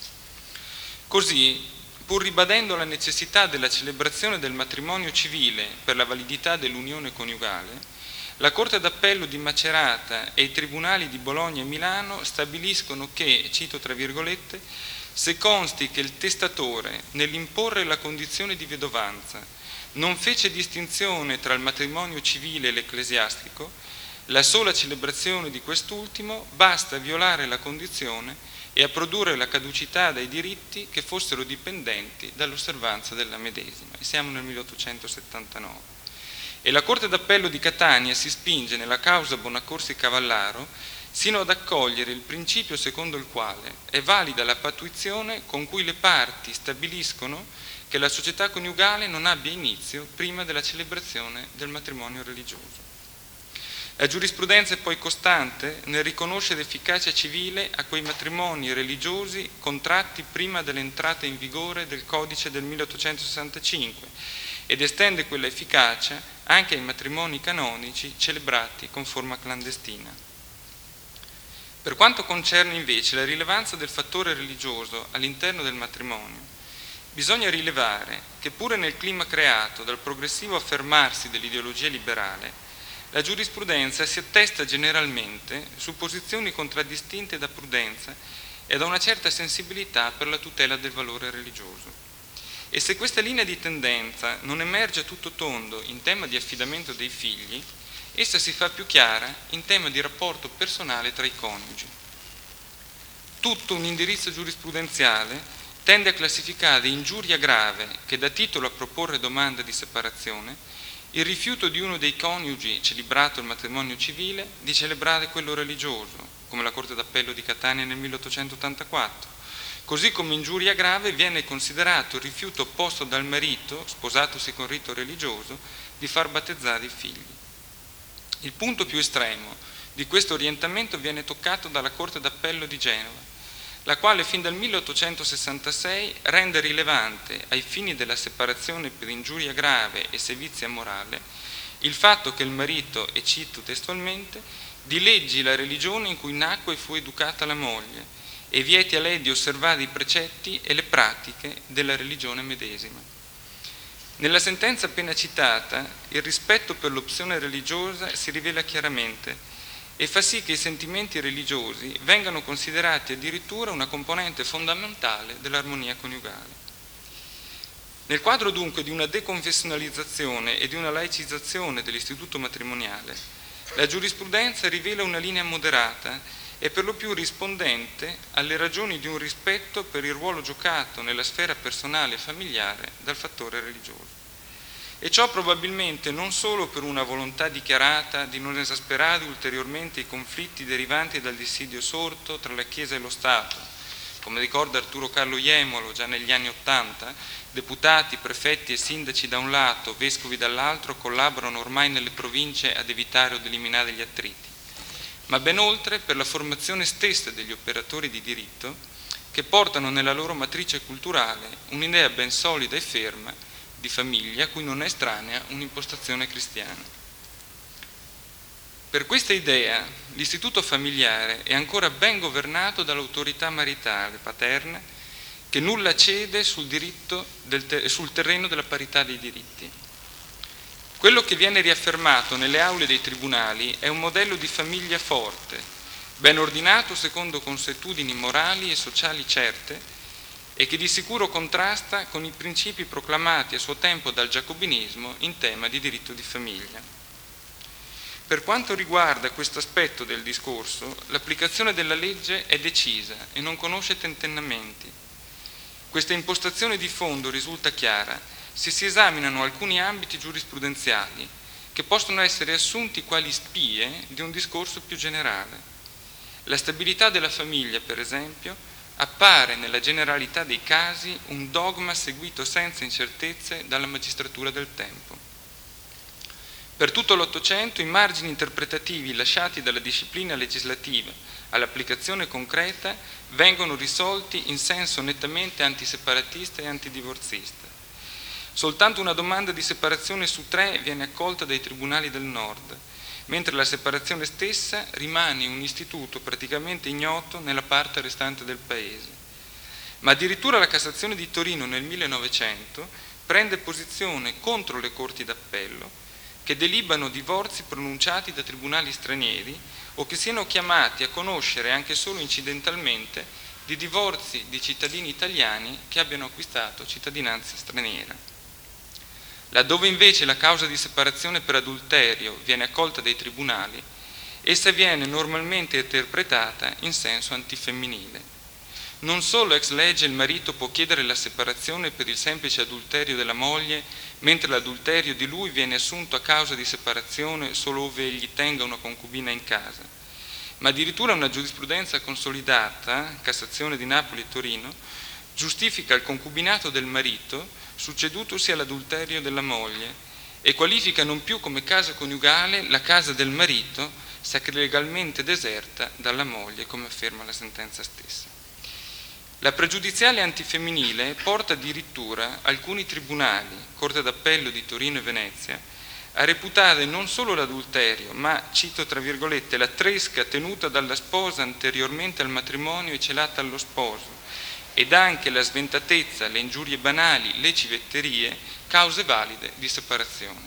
C: Così, pur ribadendo la necessità della celebrazione del matrimonio civile per la validità dell'unione coniugale, la Corte d'Appello di Macerata e i tribunali di Bologna e Milano stabiliscono che, cito tra virgolette, se consti che il testatore, nell'imporre la condizione di vedovanza, non fece distinzione tra il matrimonio civile e l'ecclesiastico, la sola celebrazione di quest'ultimo basta a violare la condizione e a produrre la caducità dei diritti che fossero dipendenti dall'osservanza della medesima. E siamo nel 1879. E la Corte d'Appello di Catania si spinge nella causa Bonaccorsi Cavallaro sino ad accogliere il principio secondo il quale è valida la pattuizione con cui le parti stabiliscono che la società coniugale non abbia inizio prima della celebrazione del matrimonio religioso. La giurisprudenza è poi costante nel riconoscere efficacia civile a quei matrimoni religiosi contratti prima dell'entrata in vigore del codice del 1865 ed estende quella efficacia anche ai matrimoni canonici celebrati con forma clandestina. Per quanto concerne invece la rilevanza del fattore religioso all'interno del matrimonio, bisogna rilevare che pure nel clima creato dal progressivo affermarsi dell'ideologia liberale, la giurisprudenza si attesta generalmente su posizioni contraddistinte da prudenza e da una certa sensibilità per la tutela del valore religioso. E se questa linea di tendenza non emerge a tutto tondo in tema di affidamento dei figli, essa si fa più chiara in tema di rapporto personale tra i coniugi. Tutto un indirizzo giurisprudenziale tende a classificare ingiuria grave che dà titolo a proporre domanda di separazione il rifiuto di uno dei coniugi celebrato il matrimonio civile di celebrare quello religioso, come la Corte d'Appello di Catania nel 1884. Così come ingiuria grave viene considerato il rifiuto opposto dal marito, sposatosi con rito religioso, di far battezzare i figli. Il punto più estremo di questo orientamento viene toccato dalla Corte d'Appello di Genova, la quale fin dal 1866 rende rilevante, ai fini della separazione per ingiuria grave e sevizia morale, il fatto che il marito, e cito testualmente, dileggi la religione in cui nacque e fu educata la moglie e vieti a lei di osservare i precetti e le pratiche della religione medesima. Nella sentenza appena citata, il rispetto per l'opzione religiosa si rivela chiaramente e fa sì che i sentimenti religiosi vengano considerati addirittura una componente fondamentale dell'armonia coniugale. Nel quadro dunque di una deconfessionalizzazione e di una laicizzazione dell'istituto matrimoniale, la giurisprudenza rivela una linea moderata e per lo più rispondente alle ragioni di un rispetto per il ruolo giocato nella sfera personale e familiare dal fattore religioso. E ciò probabilmente non solo per una volontà dichiarata di non esasperare ulteriormente i conflitti derivanti dal dissidio sorto tra la Chiesa e lo Stato. Come ricorda Arturo Carlo Jemolo già negli anni '80, deputati, prefetti e sindaci da un lato, vescovi dall'altro collaborano ormai nelle province ad evitare o ad eliminare gli attriti, ma ben oltre per la formazione stessa degli operatori di diritto che portano nella loro matrice culturale un'idea ben solida e ferma di famiglia a cui non è estranea un'impostazione cristiana. Per questa idea, l'istituto familiare è ancora ben governato dall'autorità maritale paterna, che nulla cede sul terreno della parità dei diritti. Quello che viene riaffermato nelle aule dei tribunali è un modello di famiglia forte, ben ordinato secondo consuetudini morali e sociali certe e che di sicuro contrasta con i principi proclamati a suo tempo dal giacobinismo in tema di diritto di famiglia. Per quanto riguarda questo aspetto del discorso, l'applicazione della legge è decisa e non conosce tentennamenti. Questa impostazione di fondo risulta chiara se si esaminano alcuni ambiti giurisprudenziali che possono essere assunti quali spie di un discorso più generale. La stabilità della famiglia, per esempio, appare nella generalità dei casi un dogma seguito senza incertezze dalla magistratura del tempo. Per tutto l'Ottocento i margini interpretativi lasciati dalla disciplina legislativa all'applicazione concreta vengono risolti in senso nettamente antiseparatista e antidivorzista. Soltanto una domanda di separazione su 3 viene accolta dai tribunali del Nord, mentre la separazione stessa rimane un istituto praticamente ignoto nella parte restante del Paese. Ma addirittura la Cassazione di Torino nel 1900 prende posizione contro le corti d'appello che delibano divorzi pronunciati da tribunali stranieri o che siano chiamati a conoscere anche solo incidentalmente di divorzi di cittadini italiani che abbiano acquistato cittadinanza straniera. Laddove invece la causa di separazione per adulterio viene accolta dai tribunali, essa viene normalmente interpretata in senso antifemminile. Non solo ex legge il marito può chiedere la separazione per il semplice adulterio della moglie, mentre l'adulterio di lui viene assunto a causa di separazione solo ove egli tenga una concubina in casa, ma addirittura una giurisprudenza consolidata, Cassazione di Napoli e Torino, giustifica il concubinato del marito succedutosi all'adulterio della moglie e qualifica non più come casa coniugale la casa del marito sacralegalmente deserta dalla moglie, come afferma la sentenza stessa. La pregiudiziale antifemminile porta addirittura alcuni tribunali, Corte d'Appello di Torino e Venezia, a reputare non solo l'adulterio, ma, cito tra virgolette, la tresca tenuta dalla sposa anteriormente al matrimonio e celata allo sposo, ed anche la sventatezza, le ingiurie banali, le civetterie, cause valide di separazione.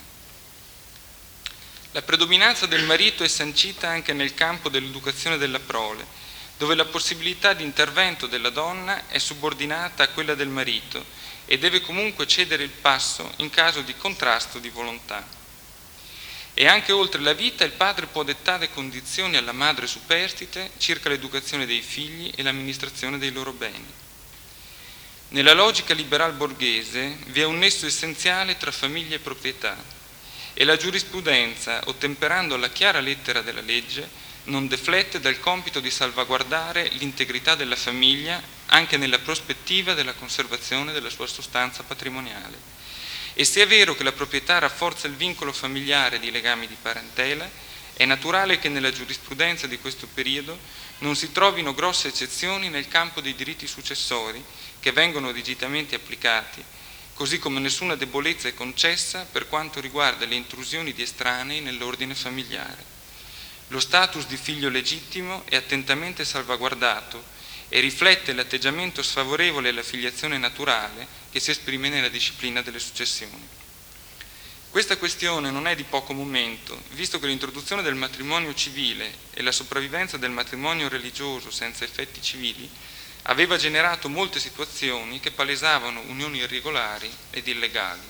C: La predominanza del marito è sancita anche nel campo dell'educazione della prole, dove la possibilità di intervento della donna è subordinata a quella del marito e deve comunque cedere il passo in caso di contrasto di volontà. E anche oltre la vita il padre può dettare condizioni alla madre superstite circa l'educazione dei figli e l'amministrazione dei loro beni. Nella logica liberal borghese vi è un nesso essenziale tra famiglia e proprietà e la giurisprudenza, ottemperando alla chiara lettera della legge, non deflette dal compito di salvaguardare l'integrità della famiglia anche nella prospettiva della conservazione della sua sostanza patrimoniale. E se è vero che la proprietà rafforza il vincolo familiare di legami di parentela, è naturale che nella giurisprudenza di questo periodo non si trovino grosse eccezioni nel campo dei diritti successori che vengono rigidamente applicati, così come nessuna debolezza è concessa per quanto riguarda le intrusioni di estranei nell'ordine familiare. Lo status di figlio legittimo è attentamente salvaguardato e riflette l'atteggiamento sfavorevole alla filiazione naturale che si esprime nella disciplina delle successioni. Questa questione non è di poco momento, visto che l'introduzione del matrimonio civile e la sopravvivenza del matrimonio religioso senza effetti civili aveva generato molte situazioni che palesavano unioni irregolari ed illegali.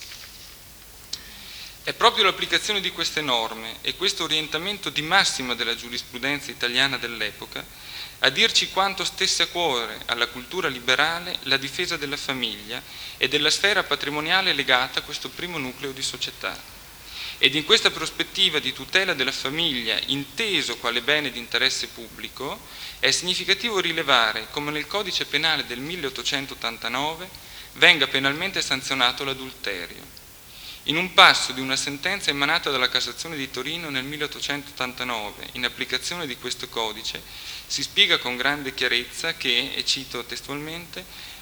C: È proprio l'applicazione di queste norme e questo orientamento di massima della giurisprudenza italiana dell'epoca a dirci quanto stesse a cuore alla cultura liberale la difesa della famiglia e della sfera patrimoniale legata a questo primo nucleo di società. Ed in questa prospettiva di tutela della famiglia, inteso quale bene di interesse pubblico, è significativo rilevare come nel Codice Penale del 1889 venga penalmente sanzionato l'adulterio. In un passo di una sentenza emanata dalla Cassazione di Torino nel 1889, in applicazione di questo codice, si spiega con grande chiarezza che, e cito testualmente,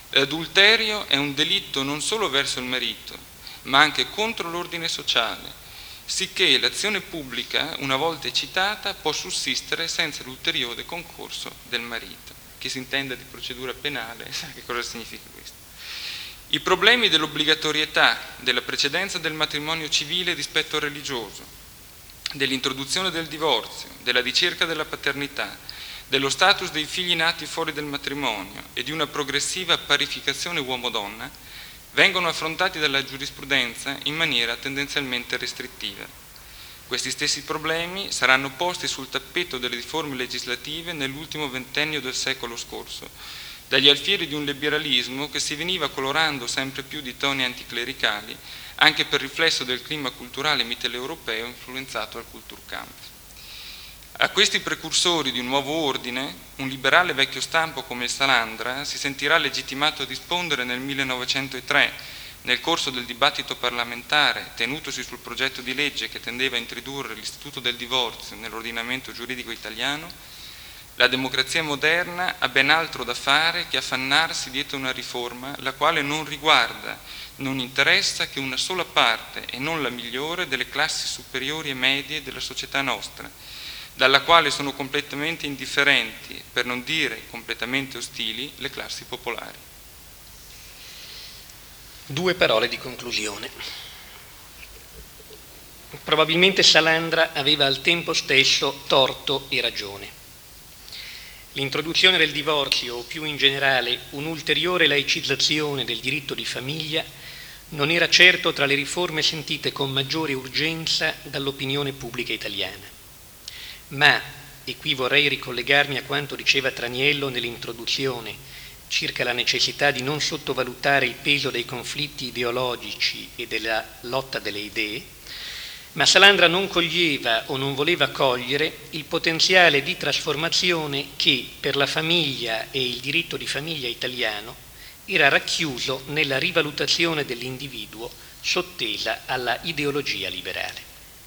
C: L'adulterio è un delitto non solo verso il marito, ma anche contro l'ordine sociale, sicché l'azione pubblica, una volta eccitata, può sussistere senza l'ulteriore concorso del marito. Chi si intenda di procedura penale sa che cosa significa questo. I problemi dell'obbligatorietà, della precedenza del matrimonio civile rispetto al religioso, dell'introduzione del divorzio, della ricerca della paternità, dello status dei figli nati fuori del matrimonio e di una progressiva parificazione uomo-donna vengono affrontati dalla giurisprudenza in maniera tendenzialmente restrittiva. Questi stessi problemi saranno posti sul tappeto delle riforme legislative nell'ultimo ventennio del secolo scorso, dagli alfieri di un liberalismo che si veniva colorando sempre più di toni anticlericali, anche per riflesso del clima culturale mitteleuropeo influenzato dal Kulturkampf. A questi precursori di un nuovo ordine, un liberale vecchio stampo come il Salandra si sentirà legittimato a rispondere nel 1903, nel corso del dibattito parlamentare tenutosi sul progetto di legge che tendeva a introdurre l'istituto del divorzio nell'ordinamento giuridico italiano: la democrazia moderna ha ben altro da fare che affannarsi dietro una riforma la quale non riguarda, non interessa che una sola parte, e non la migliore, delle classi superiori e medie della società nostra, dalla quale sono completamente indifferenti, per non dire completamente ostili, le classi popolari.
B: 2 parole di conclusione. Probabilmente Salandra aveva al tempo stesso torto e ragione. L'introduzione del divorzio, o più in generale un'ulteriore laicizzazione del diritto di famiglia, non era certo tra le riforme sentite con maggiore urgenza dall'opinione pubblica italiana. Ma, e qui vorrei ricollegarmi a quanto diceva Traniello nell'introduzione circa la necessità di non sottovalutare il peso dei conflitti ideologici e della lotta delle idee, ma Salandra non coglieva o non voleva cogliere il potenziale di trasformazione che per la famiglia e il diritto di famiglia italiano era racchiuso nella rivalutazione dell'individuo sottesa alla ideologia liberale.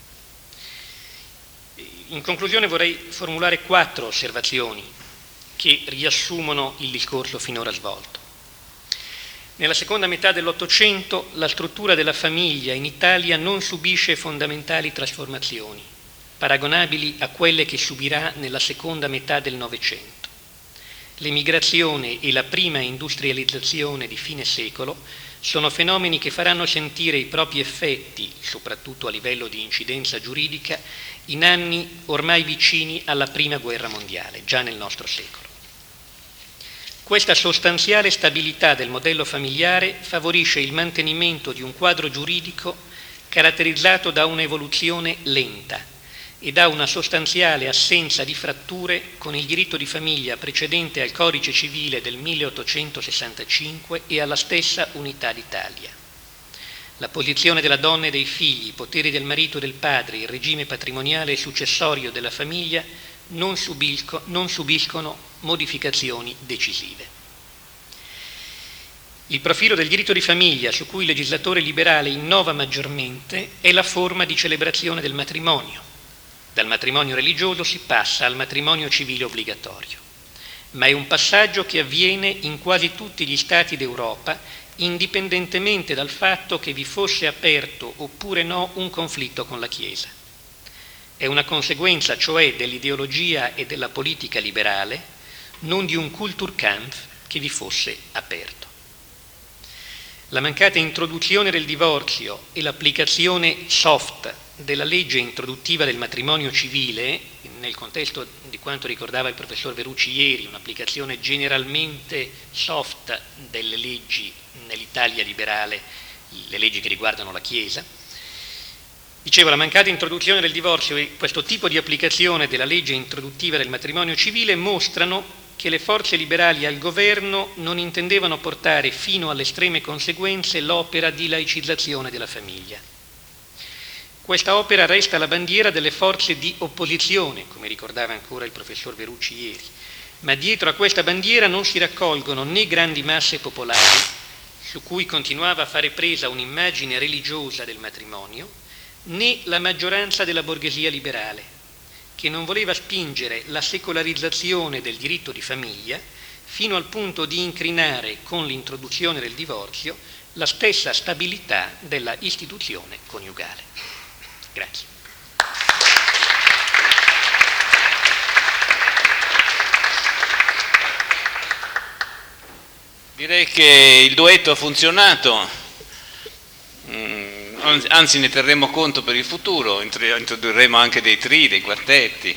B: In conclusione vorrei formulare 4 osservazioni che riassumono il discorso finora svolto. Nella seconda metà dell'Ottocento la struttura della famiglia in Italia non subisce fondamentali trasformazioni, paragonabili a quelle che subirà nella seconda metà del Novecento. L'emigrazione e la prima industrializzazione di fine secolo sono fenomeni che faranno sentire i propri effetti, soprattutto a livello di incidenza giuridica, in anni ormai vicini alla Prima Guerra Mondiale, già nel nostro secolo. Questa sostanziale stabilità del modello familiare favorisce il mantenimento di un quadro giuridico caratterizzato da un'evoluzione lenta e da una sostanziale assenza di fratture con il diritto di famiglia precedente al Codice Civile del 1865 e alla stessa Unità d'Italia. La posizione della donna e dei figli, i poteri del marito e del padre, il regime patrimoniale e successorio della famiglia non subiscono modificazioni decisive. Il profilo del diritto di famiglia su cui il legislatore liberale innova maggiormente è la forma di celebrazione del matrimonio. Dal matrimonio religioso si passa al matrimonio civile obbligatorio, ma è un passaggio che avviene in quasi tutti gli Stati d'Europa, indipendentemente dal fatto che vi fosse aperto oppure no un conflitto con la Chiesa. È una conseguenza, cioè, dell'ideologia e della politica liberale, non di un Kulturkampf che vi fosse aperto. La mancata introduzione del divorzio e l'applicazione soft della legge introduttiva del matrimonio civile, nel contesto di quanto ricordava il professor Verrucci ieri, un'applicazione generalmente soft delle leggi nell'Italia liberale, le leggi che riguardano la Chiesa. Dicevo, la mancata introduzione del divorzio e questo tipo di applicazione della legge introduttiva del matrimonio civile mostrano che le forze liberali al governo non intendevano portare fino alle estreme conseguenze l'opera di laicizzazione della famiglia. Questa opera resta la bandiera delle forze di opposizione, come ricordava ancora il professor Verrucci ieri, ma dietro a questa bandiera non si raccolgono né grandi masse popolari, su cui continuava a fare presa un'immagine religiosa del matrimonio, né la maggioranza della borghesia liberale, che non voleva spingere la secolarizzazione del diritto di famiglia fino al punto di incrinare con l'introduzione del divorzio la stessa stabilità della istituzione coniugale. Grazie.
A: Direi che il duetto ha funzionato, anzi ne terremo conto per il futuro, introdurremo anche dei tri, dei quartetti.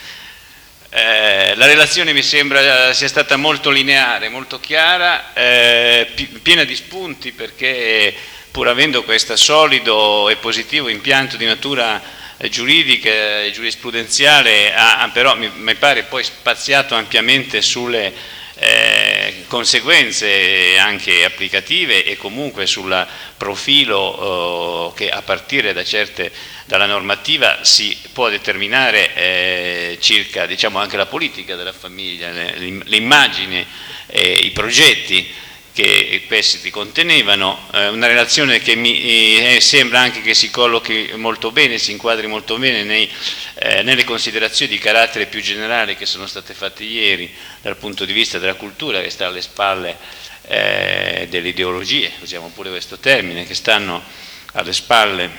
A: La relazione mi sembra sia stata molto lineare, molto chiara, piena di spunti, perché pur avendo questo solido e positivo impianto di natura giuridica e giurisprudenziale, ha però mi pare poi spaziato ampiamente sulle conseguenze anche applicative e comunque sul profilo che a partire dalla normativa si può determinare circa, diciamo, anche la politica della famiglia, l'immagine, i progetti che questi contenevano, una relazione che mi sembra anche che si collochi molto bene, si inquadri molto bene nelle considerazioni di carattere più generale che sono state fatte ieri dal punto di vista della cultura, che sta alle spalle delle ideologie, usiamo pure questo termine, che stanno alle spalle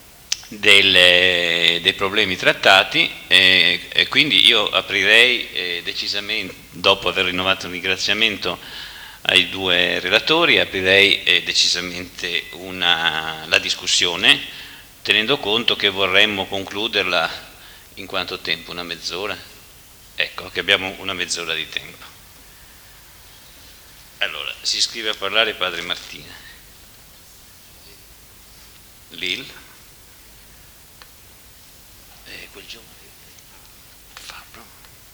A: dei problemi trattati, e quindi io aprirei decisamente, dopo aver rinnovato il ringraziamento ai due relatori, aprirei decisamente la discussione, tenendo conto che vorremmo concluderla in quanto tempo? Una mezz'ora? Ecco, che abbiamo una mezz'ora di tempo. Allora, si iscrive a parlare padre Martina. Lil? Quel giovane? Fabro?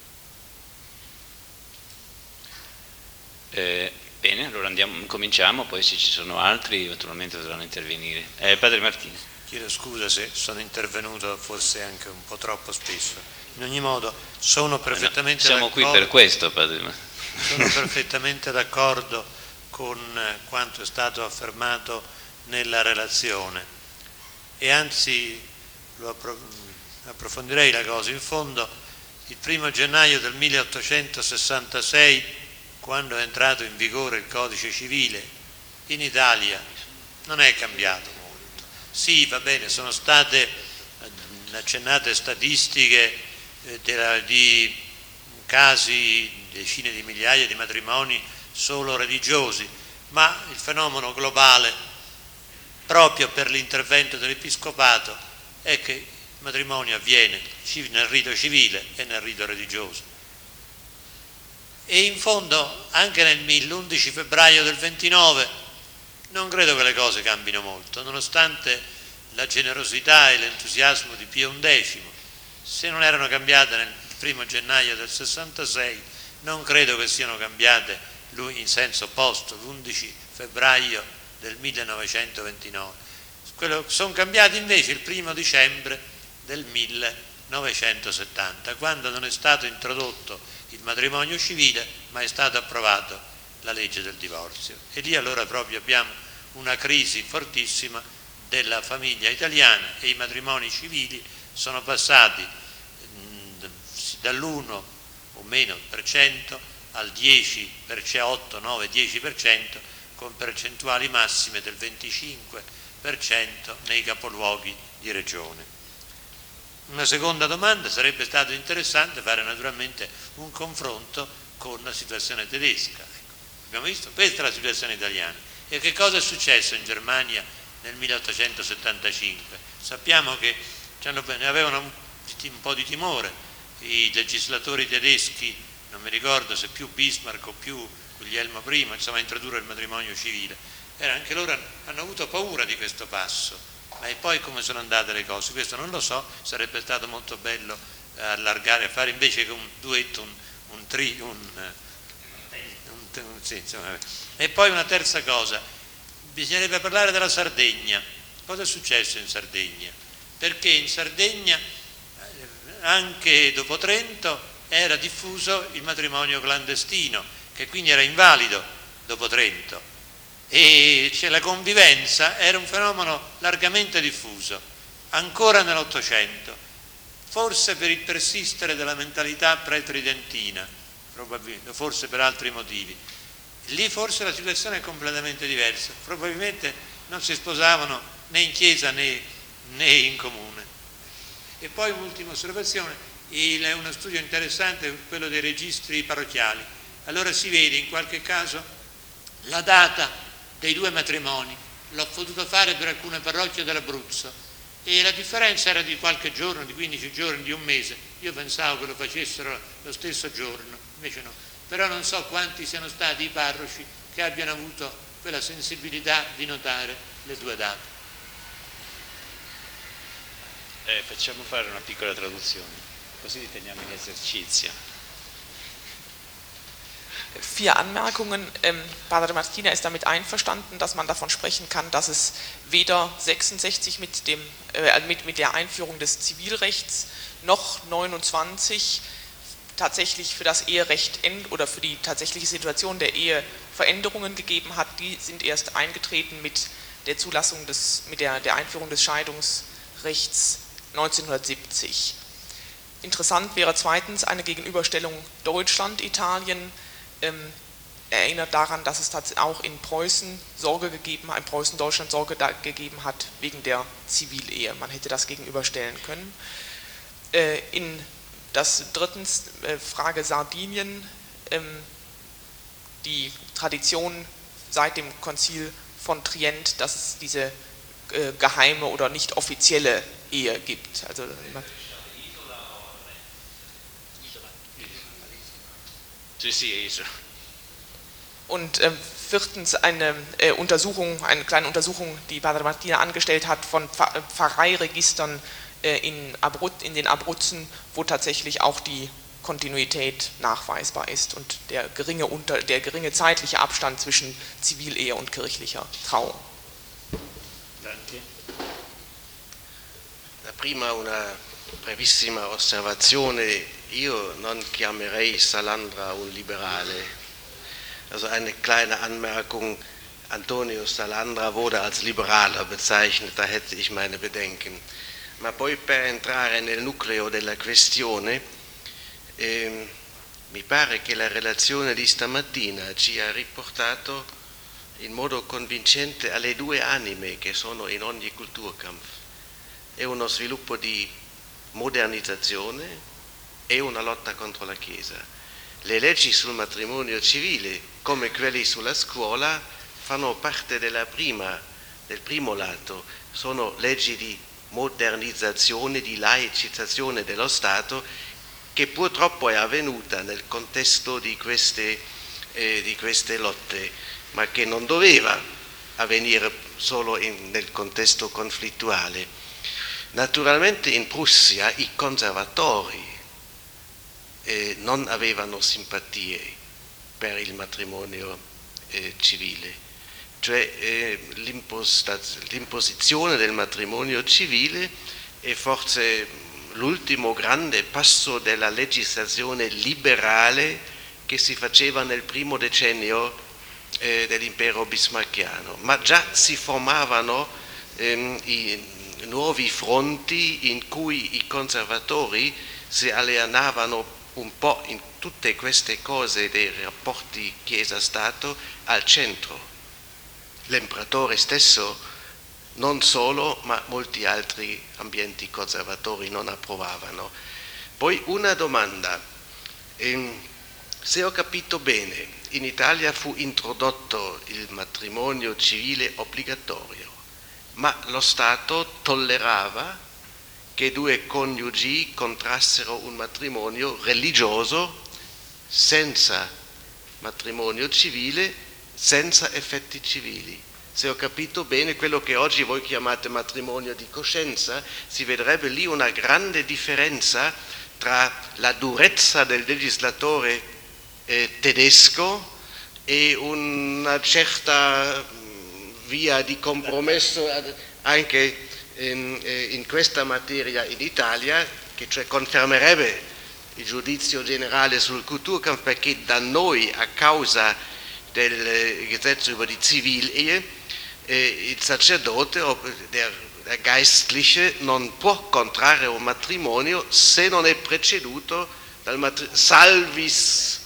A: Bene, allora cominciamo, poi se ci sono altri naturalmente dovranno intervenire. Padre Martini.
D: Chiedo scusa se sono intervenuto forse anche un po' troppo spesso. In ogni modo sono perfettamente
A: d'accordo. Siamo qui per questo, Padre.
D: Sono perfettamente d'accordo con quanto è stato affermato nella relazione e anzi approfondirei la cosa. In fondo il 1° gennaio del 1866, quando è entrato in vigore il codice civile, in Italia non è cambiato molto. Sì, va bene, sono state accennate statistiche di casi, decine di migliaia di matrimoni solo religiosi, ma il fenomeno globale, proprio per l'intervento dell'Episcopato, è che il matrimonio avviene nel rito civile e nel rito religioso. E in fondo anche l'11 febbraio del 29 non credo che le cose cambino molto, nonostante la generosità e l'entusiasmo di Pio XI. Se non erano cambiate nel 1° gennaio del 66, non credo che siano cambiate in senso opposto l'11 febbraio del 1929. Sono cambiati invece il 1° dicembre del 1970, quando non è stato introdotto il matrimonio civile, ma è stata approvata la legge del divorzio. E lì allora proprio abbiamo una crisi fortissima della famiglia italiana e i matrimoni civili sono passati dall'1 o meno per cento al 10, 8, 9, 10%, con percentuali massime del 25% nei capoluoghi di regione. Una seconda domanda: sarebbe stato interessante fare naturalmente un confronto con la situazione tedesca. Abbiamo visto, questa è la situazione italiana. E che cosa è successo in Germania nel 1875? Sappiamo che ne avevano un po' di timore i legislatori tedeschi, non mi ricordo se più Bismarck o più Guglielmo I, insomma, a introdurre il matrimonio civile. Anche loro hanno avuto paura di questo passo, ma e poi come sono andate le cose? Questo non lo so, sarebbe stato molto bello allargare, fare invece che un duetto, un trio, sì, insomma. E poi una terza cosa, bisognerebbe parlare della Sardegna. Cosa è successo in Sardegna? Perché in Sardegna, anche dopo Trento, era diffuso il matrimonio clandestino, che quindi era invalido dopo Trento, e la convivenza era un fenomeno largamente diffuso ancora nell'Ottocento. forse per il persistere della mentalità pretridentina, probabilmente, forse per altri motivi. Lì forse la situazione è completamente diversa, probabilmente non si sposavano né in chiesa né in comune. E poi un'ultima osservazione, è uno studio interessante quello dei registri parrocchiali. Allora si vede in qualche caso la data dei 2 matrimoni, l'ho potuto fare per alcune parrocchie dell'Abruzzo, e la differenza era di qualche giorno, di 15 giorni, di un mese. Io pensavo che lo facessero lo stesso giorno, invece no. Però non so quanti siano stati i parroci che abbiano avuto quella sensibilità di notare le 2 date.
A: Facciamo fare una piccola traduzione, così riteniamo in esercizio.
E: 4 Anmerkungen. Padre Martina ist damit einverstanden, dass man davon sprechen kann, dass es weder 66 mit der Einführung des Zivilrechts noch 29 tatsächlich für das Eherecht oder für die tatsächliche Situation der Ehe Veränderungen gegeben hat. Die sind erst eingetreten mit der Zulassung mit der Einführung des Scheidungsrechts 1970. Interessant wäre zweitens eine Gegenüberstellung Deutschland-Italien. Erinnert daran, dass es tatsächlich auch in Preußen Preußen-Deutschland Sorge gegeben hat wegen der Zivilehe. Man hätte das gegenüberstellen können. Drittens, Frage Sardinien. Die Tradition seit dem Konzil von Trient, dass es diese geheime oder nicht offizielle Ehe gibt. Also, und viertens eine kleine Untersuchung, die Padre Martina angestellt hat von Pfarreiregistern in den Abruzzen, wo tatsächlich auch die Kontinuität nachweisbar ist und der geringe zeitliche Abstand zwischen Zivilehe und kirchlicher Trauung.
A: Danke.
F: Prima una brevissima osservazione, io non chiamerei Salandra un liberale. Also eine kleine Anmerkung, Antonio Salandra wurde als Liberaler bezeichnet, da hätte ich meine Bedenken. Ma poi per entrare nel nucleo della questione, mi pare che la relazione di stamattina ci ha riportato in modo convincente alle 2 anime che sono in ogni Kulturkampf. È uno sviluppo di modernizzazione e una lotta contro la Chiesa. Le leggi sul matrimonio civile, come quelli sulla scuola, fanno parte del primo lato, sono leggi di modernizzazione, di laicizzazione dello Stato, che purtroppo è avvenuta nel contesto di queste lotte, ma che non doveva avvenire solo nel contesto conflittuale. Naturalmente in Prussia i conservatori non avevano simpatie per il matrimonio civile, cioè l'imposizione del matrimonio civile è forse l'ultimo grande passo della legislazione liberale che si faceva nel primo decennio dell'impero bismarcchiano, ma già si formavano i nuovi fronti in cui i conservatori si allineavano un po' in tutte queste cose dei rapporti Chiesa-Stato al centro. L'imperatore stesso, non solo, ma molti altri ambienti conservatori non approvavano. Poi una domanda, se ho capito bene, in Italia fu introdotto il matrimonio civile obbligatorio, ma lo Stato tollerava che 2 coniugi contrassero un matrimonio religioso senza matrimonio civile, senza effetti civili. Se ho capito bene, quello che oggi voi chiamate matrimonio di coscienza, si vedrebbe lì una grande differenza tra la durezza del legislatore tedesco e una certa via di compromesso anche in questa materia in Italia, che cioè confermerebbe il giudizio generale sul Kulturkampf, perché da noi, a causa del Gesetz über die Zivilehe, il sacerdote, der der Geistliche non può contrarre un matrimonio se non è preceduto dal salvis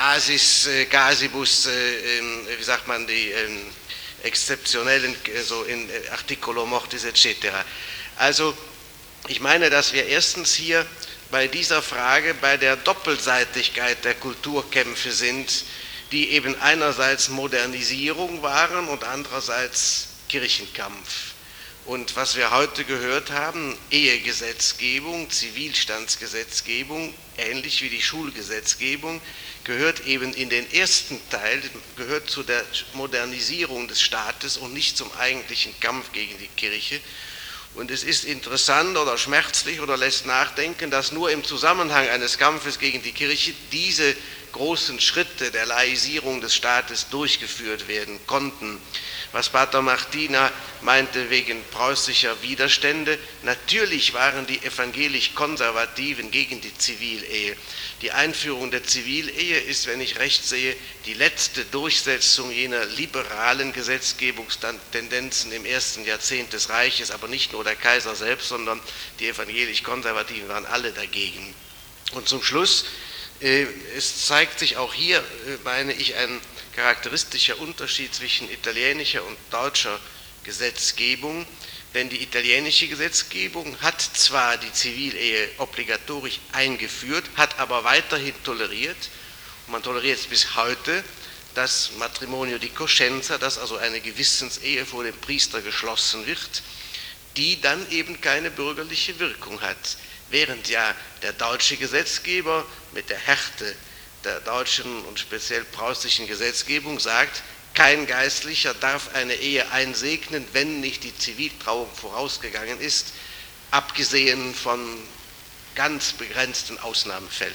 F: casibus, wie sagt man, die exzeptionellen, so in Articulo mortis etc. Also ich meine, dass wir erstens hier bei dieser Frage bei der Doppelseitigkeit der Kulturkämpfe sind, die eben einerseits Modernisierung waren und andererseits Kirchenkampf. Und was wir heute gehört haben, Ehegesetzgebung, Zivilstandsgesetzgebung, ähnlich wie die Schulgesetzgebung, gehört eben in den ersten Teil, gehört zu der Modernisierung des Staates und nicht zum eigentlichen Kampf gegen die Kirche. Und es ist interessant oder schmerzlich oder lässt nachdenken, dass nur im Zusammenhang eines Kampfes gegen die Kirche diese großen Schritte der Laisierung des Staates durchgeführt werden konnten. Was Pater Martina meinte wegen preußischer Widerstände, natürlich waren die evangelisch-Konservativen gegen die Zivilehe. Die Einführung der Zivilehe ist, wenn ich recht sehe, die letzte Durchsetzung jener liberalen Gesetzgebungstendenzen im ersten Jahrzehnt des Reiches, aber nicht nur der Kaiser selbst, sondern die evangelisch-Konservativen waren alle dagegen. Und zum Schluss, es zeigt sich auch hier, meine ich, ein charakteristischer Unterschied zwischen italienischer und deutscher Gesetzgebung, denn die italienische Gesetzgebung hat zwar die Zivilehe obligatorisch eingeführt, hat aber weiterhin toleriert, und man toleriert es bis heute, das Matrimonio di Coscienza, dass also eine Gewissensehe vor dem Priester geschlossen wird, die dann eben keine bürgerliche Wirkung hat, während ja der deutsche Gesetzgeber mit der Härte der deutschen und speziell preußischen Gesetzgebung sagt, kein Geistlicher darf eine Ehe einsegnen, wenn nicht die Ziviltrauung vorausgegangen ist, abgesehen von ganz begrenzten Ausnahmefällen.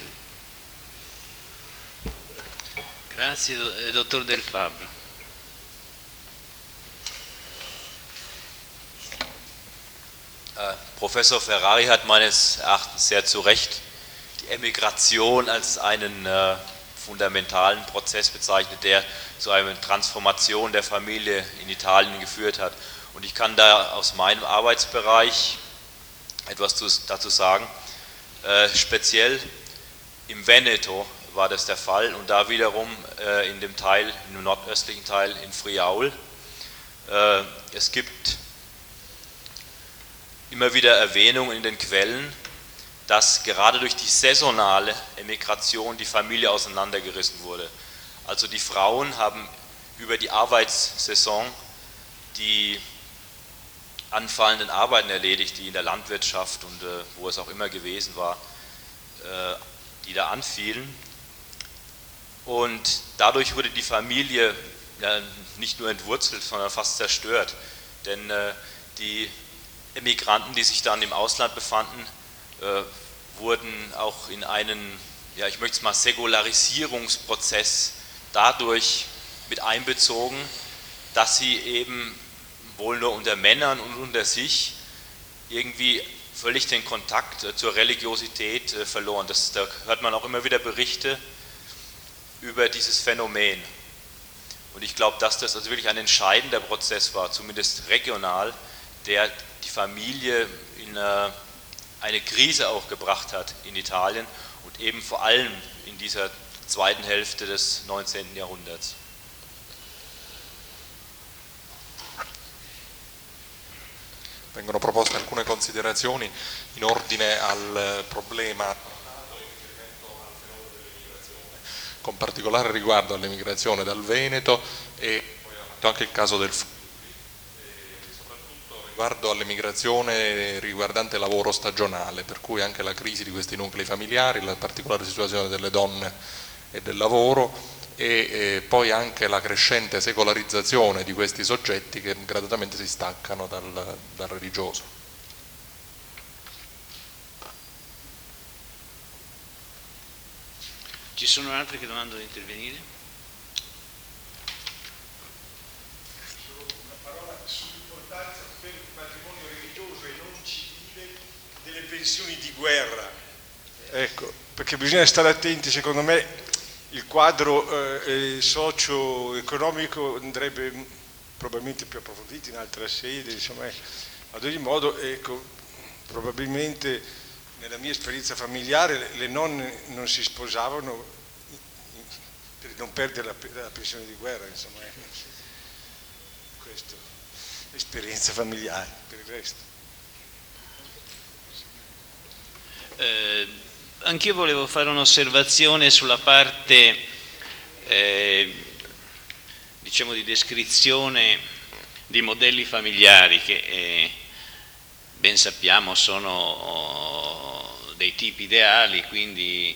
A: Grazie, Dottor Del Fabbro.
G: Professor Ferrari hat meines Erachtens sehr zu Recht die Emigration als einen fundamentalen Prozess bezeichnet, der zu einer Transformation der Familie in Italien geführt hat. Und ich kann da aus meinem Arbeitsbereich etwas dazu sagen. Speziell im Veneto war das der Fall und da wiederum in dem nordöstlichen Teil in Friaul. Es gibt immer wieder Erwähnungen in den Quellen, dass gerade durch die saisonale Emigration die Familie auseinandergerissen wurde. Also die Frauen haben über die Arbeitssaison die anfallenden Arbeiten erledigt, die in der Landwirtschaft und wo es auch immer gewesen war, die da anfielen. Und dadurch wurde die Familie nicht nur entwurzelt, sondern fast zerstört. Denn die Emigranten, die sich dann im Ausland befanden, wurden auch in einen, ja, ich möchte es mal Säkularisierungsprozess dadurch mit einbezogen, dass sie eben wohl nur unter Männern und unter sich irgendwie völlig den Kontakt zur Religiosität verloren. Da hört man auch immer wieder Berichte über dieses Phänomen. Und ich glaube, dass das also wirklich ein entscheidender Prozess war, zumindest regional, der die Familie in eine Krise auch gebracht hat in Italien und eben vor allem in dieser zweiten Hälfte des 19. Jahrhunderts.
H: Vengono proposte alcune considerazioni in ordine al problema con particolare riguardo all'emigrazione dal Veneto e poi anche il caso del soprattutto riguardo all'emigrazione riguardante il lavoro stagionale, per cui anche la crisi di questi nuclei familiari, la particolare situazione delle donne e del lavoro e poi anche la crescente secolarizzazione di questi soggetti che gradatamente si staccano dal religioso.
A: Ci sono altri che domandano di intervenire?
I: Una parola sull'importanza per il patrimonio religioso e non civile delle pensioni di guerra. Ecco, perché bisogna stare attenti, secondo me il quadro socio-economico andrebbe probabilmente più approfondito in altra sede, insomma, Ad ogni modo, ecco, probabilmente nella mia esperienza familiare le nonne non si sposavano per non perdere la pensione di guerra, insomma, questa è l'esperienza familiare, per il resto.
A: Anch'io volevo fare un'osservazione sulla parte diciamo di descrizione di modelli familiari che ben sappiamo sono dei tipi ideali, quindi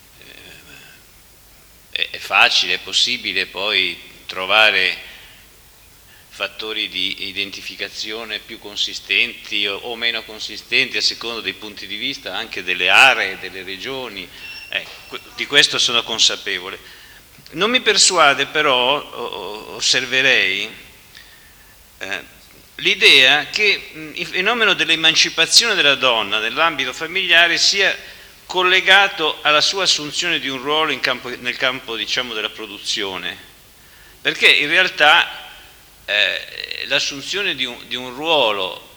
A: è facile, è possibile poi trovare fattori di identificazione più consistenti o meno consistenti a seconda dei punti di vista anche delle aree, delle regioni, di questo sono consapevole. Non mi persuade però, osserverei, l'idea che il fenomeno dell'emancipazione della donna nell'ambito familiare sia collegato alla sua assunzione di un ruolo nel campo diciamo, della produzione, perché in realtà l'assunzione di un ruolo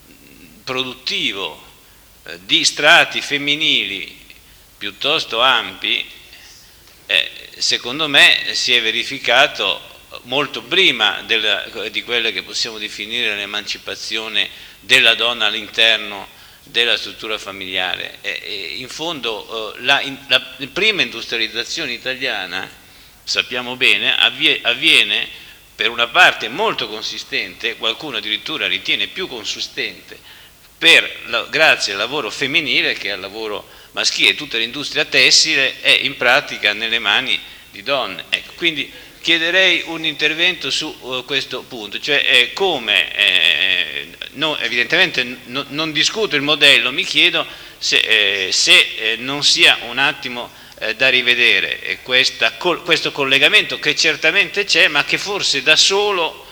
A: produttivo di strati femminili piuttosto ampi, secondo me si è verificato molto prima di quella che possiamo definire l'emancipazione della donna all'interno della struttura familiare. In fondo la prima industrializzazione italiana, sappiamo bene, avviene per una parte molto consistente, qualcuno addirittura ritiene più consistente, grazie al lavoro femminile che al lavoro maschile. Tutta l'industria tessile è in pratica nelle mani di donne. Ecco, quindi chiederei un intervento su questo punto, cioè come, no, evidentemente non discuto il modello, mi chiedo se non sia un attimo da rivedere questo collegamento che certamente c'è, ma che forse da solo,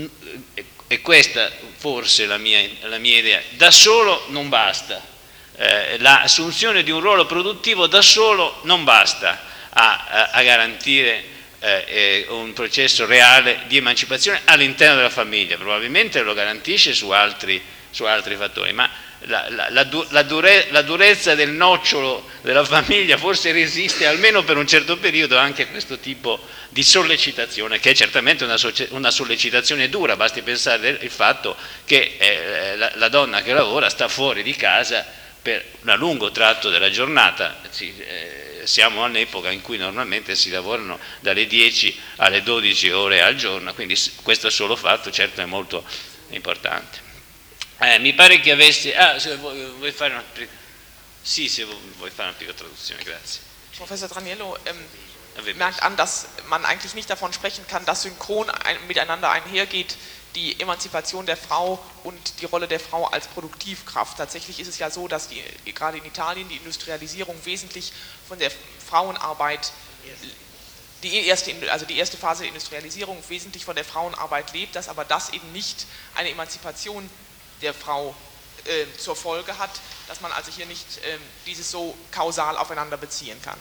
A: e questa forse la mia idea, da solo non basta. L'assunzione di un ruolo produttivo da solo non basta a garantire un processo reale di emancipazione all'interno della famiglia. Probabilmente lo garantisce su altri fattori, ma la durezza del nocciolo della famiglia forse resiste almeno per un certo periodo anche a questo tipo di sollecitazione, che è certamente una sollecitazione dura. Basti pensare il fatto che la donna che lavora sta fuori di casa per un lungo tratto della giornata. Siamo all'epoca in cui normalmente si lavorano dalle 10 alle 12 ore al giorno, quindi questo solo fatto certo è molto importante. Mi pare che avessi... se vuoi fare una... Sì, se vuoi fare una piccola traduzione, grazie.
E: Professor Draniello merkt an, dass man eigentlich nicht davon sprechen kann, dass synchron miteinander einhergeht die Emanzipation der Frau und die Rolle der Frau als Produktivkraft. Tatsächlich ist es ja so, dass gerade in Italien die Industrialisierung wesentlich von der Frauenarbeit, die erste Phase der Industrialisierung wesentlich von der Frauenarbeit lebt, dass aber das eben nicht eine Emanzipation der Frau zur Folge hat, dass man also hier nicht dieses so kausal aufeinander beziehen kann.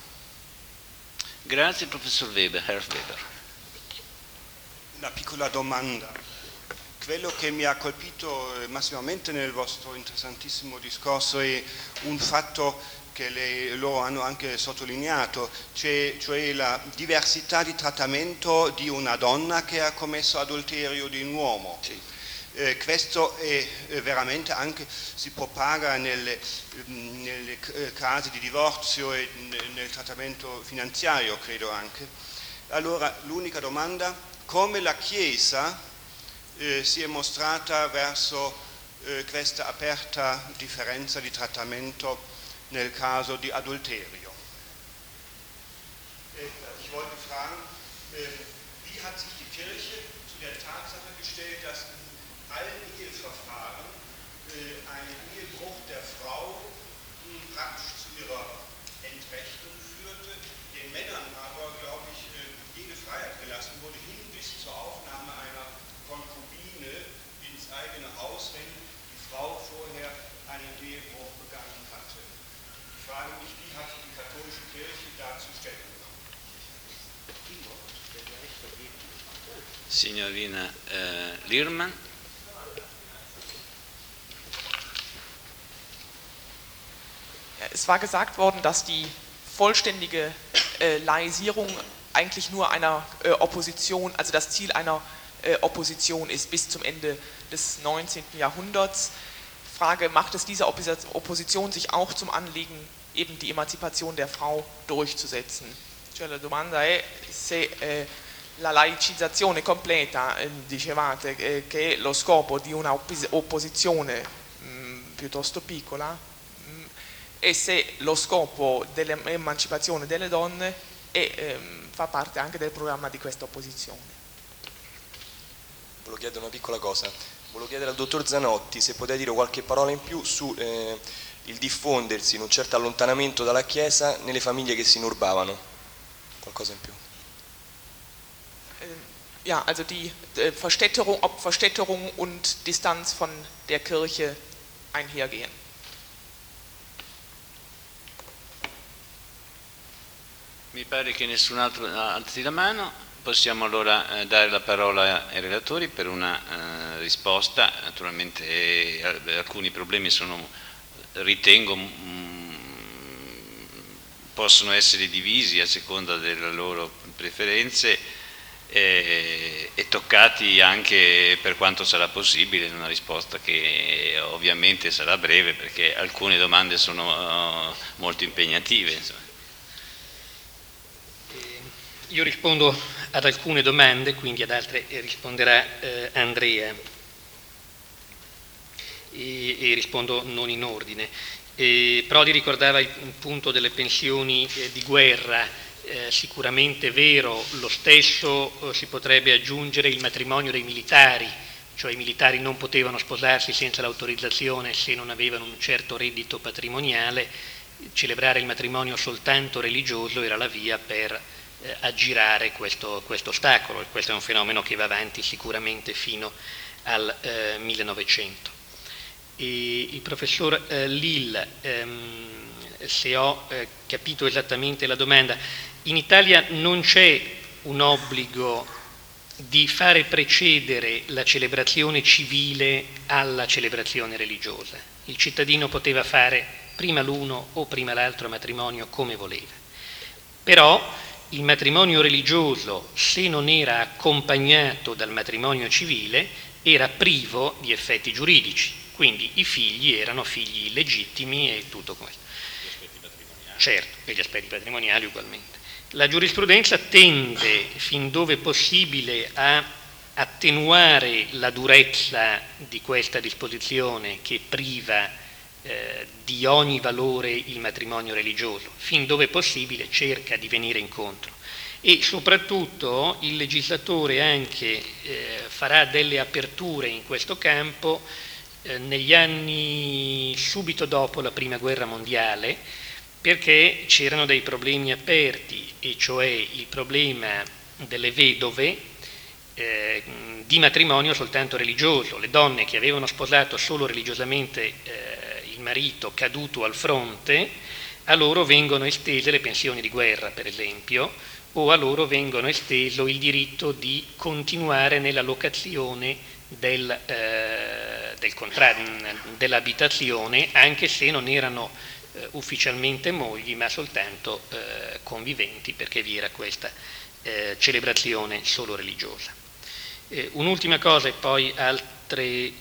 A: Grazie, Professor Weber. Herr Weber.
J: Una piccola domanda. Quello che mi ha colpito massimamente nel vostro interessantissimo discorso è un fatto che loro hanno anche sottolineato, cioè la diversità di trattamento di una donna che ha commesso adulterio di un uomo. Sì. Questo è veramente anche si propaga nelle casi di divorzio e nel trattamento finanziario, credo anche. Allora, l'unica domanda, come la Chiesa si è mostrata verso questa aperta differenza di trattamento nel caso di adulterio? Ich wollte fragen, wie hat sich die Kirche zu der Tatsache gestellt, dass in allen Eheverfahren ein Ehebruch der Frau praktisch zu ihrer Entrechtung führte, den Männern aber, glaube ich, jede Freiheit gelassen wurde, hin bis zur Aufnahme einer Konkubine ins eigene Haus, wenn die Frau vorher einen Ehebruch begangen hatte. Ich frage mich, wie hat die katholische Kirche dazu Stellung genommen?
A: Signorina Lirman.
E: Es war gesagt worden, dass die vollständige Laisierung eigentlich nur einer Opposition, also das Ziel einer Opposition ist bis zum Ende des 19. Jahrhunderts. Frage, macht es dieser Opposition sich auch zum Anliegen, eben die Emanzipation der Frau durchzusetzen? Cioè la domanda è se la laicizzazione completa, dicevate, che è lo scopo di una opposizione piuttosto piccola, e se lo scopo dell'emancipazione delle donne fa parte anche del programma di questa opposizione.
K: Volevo chiedere una piccola cosa, volevo chiedere al dottor Zanotti se poteva dire qualche parola in più su il diffondersi in un certo allontanamento dalla Chiesa nelle famiglie che si inurbavano, qualcosa in più.
E: Ja, also die Verstädterung, ob Verstädterung und Distanz von der Kirche einhergehen.
A: Mi pare che nessun altro alzi la mano, possiamo allora dare la parola ai relatori per una risposta. Naturalmente alcuni problemi ritengo possono essere divisi a seconda delle loro preferenze e toccati anche per quanto sarà possibile in una risposta che ovviamente sarà breve perché alcune domande sono molto impegnative. Insomma.
B: Io rispondo ad alcune domande, quindi ad altre risponderà Andrea e rispondo non in ordine. Prodi ricordava il punto delle pensioni di guerra. Sicuramente vero, lo stesso si potrebbe aggiungere il matrimonio dei militari, cioè i militari non potevano sposarsi senza l'autorizzazione se non avevano un certo reddito patrimoniale, celebrare il matrimonio soltanto religioso era la via per aggirare questo ostacolo, e questo è un fenomeno che va avanti sicuramente fino al 1900. E il professor Lille, se ho capito esattamente la domanda, in Italia non c'è un obbligo di fare precedere la celebrazione civile alla celebrazione religiosa. Il cittadino poteva fare prima l'uno o prima l'altro matrimonio come voleva. Però il matrimonio religioso, se non era accompagnato dal matrimonio civile, era privo di effetti giuridici, quindi i figli erano figli illegittimi e tutto questo. Certo, e gli aspetti patrimoniali ugualmente. La giurisprudenza tende, fin dove possibile, a attenuare la durezza di questa disposizione che priva di ogni valore il matrimonio religioso, fin dove possibile cerca di venire incontro. E soprattutto il legislatore anche farà delle aperture in questo campo negli anni subito dopo la Prima Guerra Mondiale, perché c'erano dei problemi aperti, e cioè il problema delle vedove di matrimonio soltanto religioso. Le donne che avevano sposato solo religiosamente il marito caduto al fronte, a loro vengono estese le pensioni di guerra, per esempio, o a loro vengono esteso il diritto di continuare nella locazione dell'abitazione, anche se non erano ufficialmente mogli, ma soltanto conviventi, perché vi era questa celebrazione solo religiosa. Un'ultima cosa e poi altre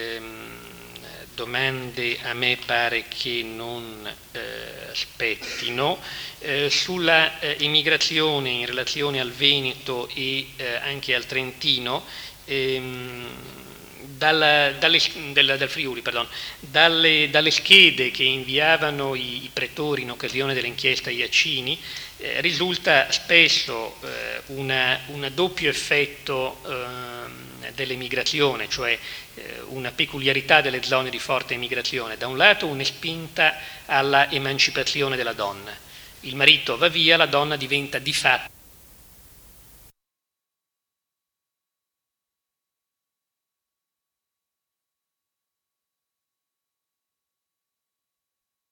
B: domande a me pare che non spettino. Sulla immigrazione in relazione al Veneto e anche al Trentino, dal Friuli, pardon, dalle schede che inviavano i pretori in occasione dell'inchiesta Iacini, risulta spesso un doppio effetto dell'emigrazione, cioè una peculiarità delle zone di forte emigrazione. Da un lato una spinta alla emancipazione della donna. Il marito va via, la donna diventa di fatto